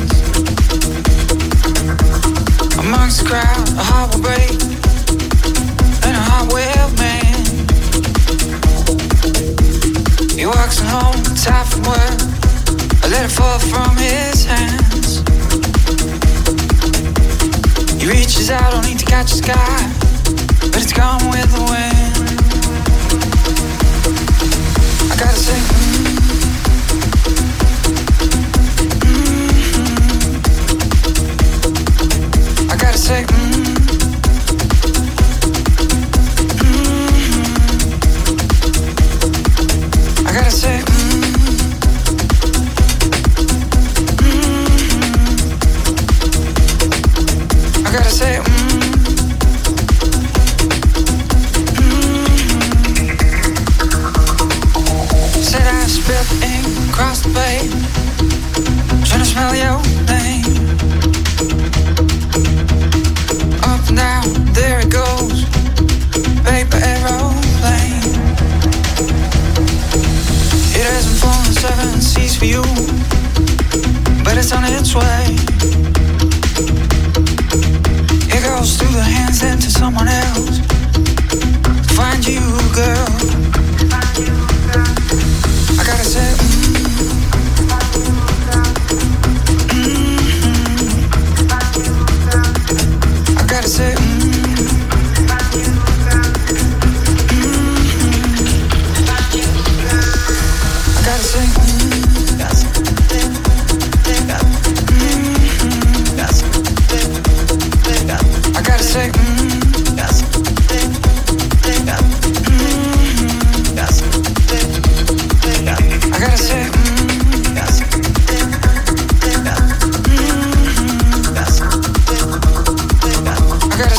Amongst the crowd, a heart will break and a heart will mend. He walks home, tired from work. I let it fall from his hands. He reaches out, only to catch the sky, but it's gone with the wind. I gotta say, mm-hmm. Mm-hmm. I gotta say, mm-hmm. Mm-hmm. I gotta say, mm-hmm. Mm-hmm. I gotta say, mm-hmm. Said I spilled the ink across the page, trying to smell your name. Up and down, there it goes, paper aeroplane. It hasn't fallen seven seas for you, but it's on its way. It goes through the hands into someone else. Find you, girl. I gotta say, mm-hmm. Mm-hmm. I gotta say, mm-hmm. Mm-hmm. I gotta say, mm-hmm. Mm-hmm. I gotta say, mm-hmm. I gotta say, mm, I gotta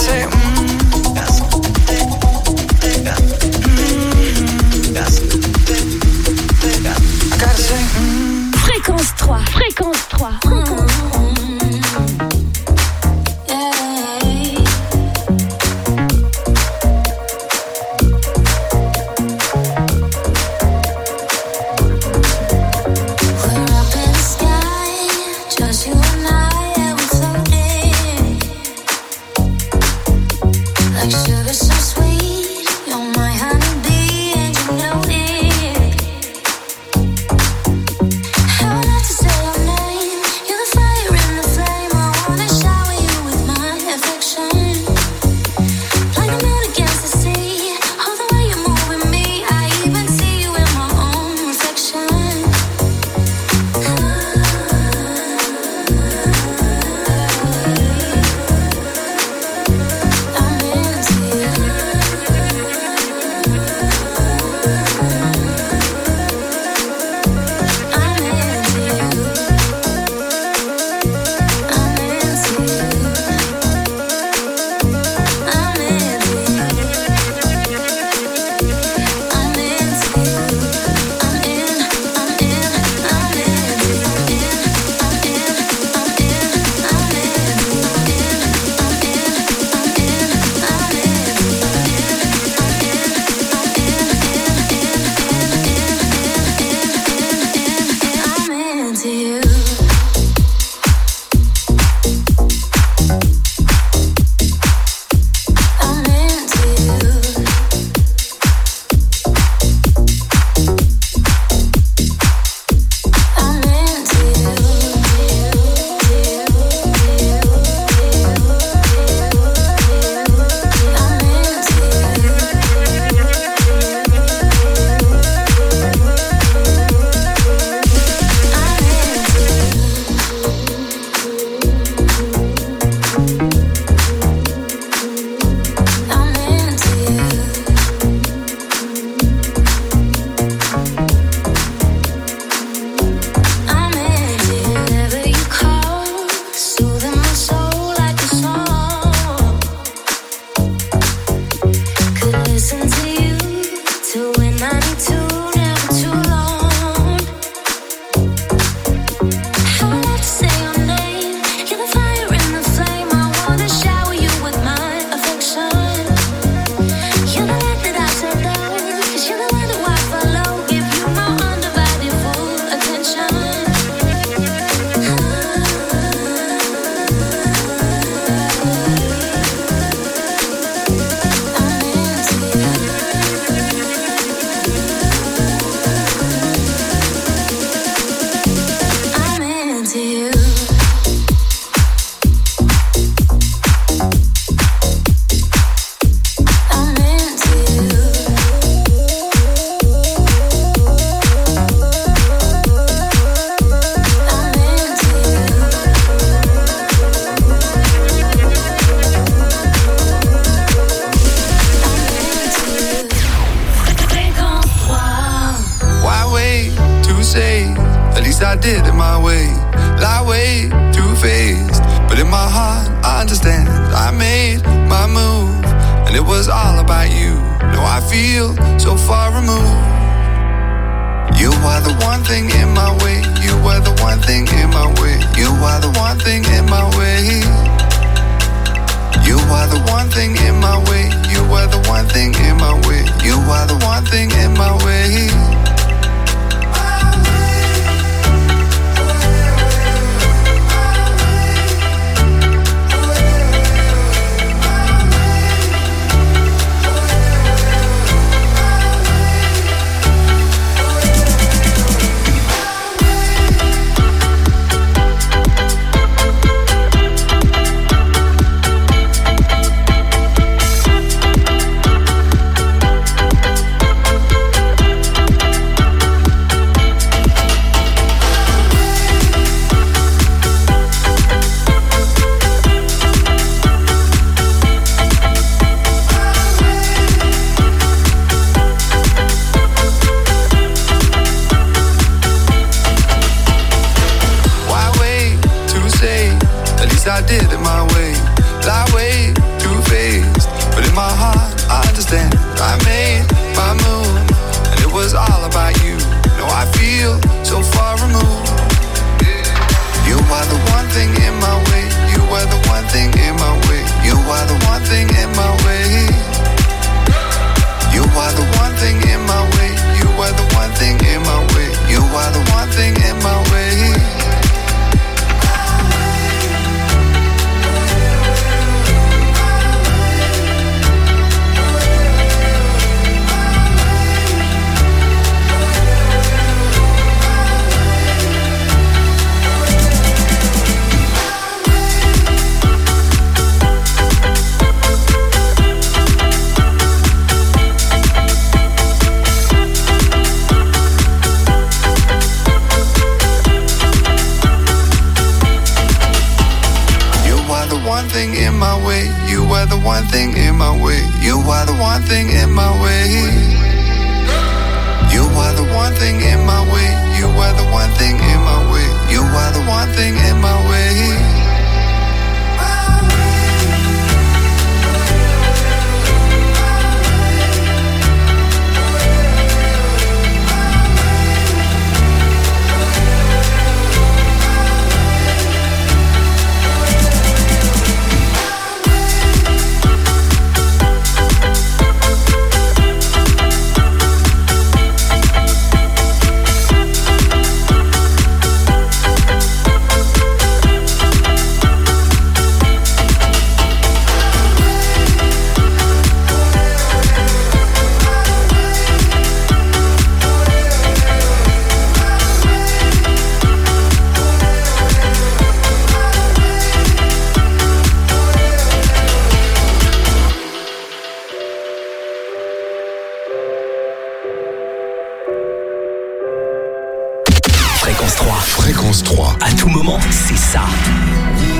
least I did it my way. Lie way too faced, but in my heart I understand. I made my move, and it was all about you. Now I feel so far removed. You are the one thing in my way. You are the one thing in my way. You are the one thing in my way. You are the one thing in my way. You are the one thing in my way. You are the one thing in my way. I did it my way. Lie way too faced, but in my heart I understand. I made my move, and it was all about you. Now I feel so far removed. You are the one thing in my way. You are the one thing in my way. You are the one thing in my way. You are the one thing in my way. You are the one thing in my way. You are the one thing in my way. One thing in my way, you are the one thing in my way. You are the one thing in my way. You are the one thing in my way. You are the one thing in my way. You are the one thing in my way. Fréquence trois. À tout moment, c'est ça.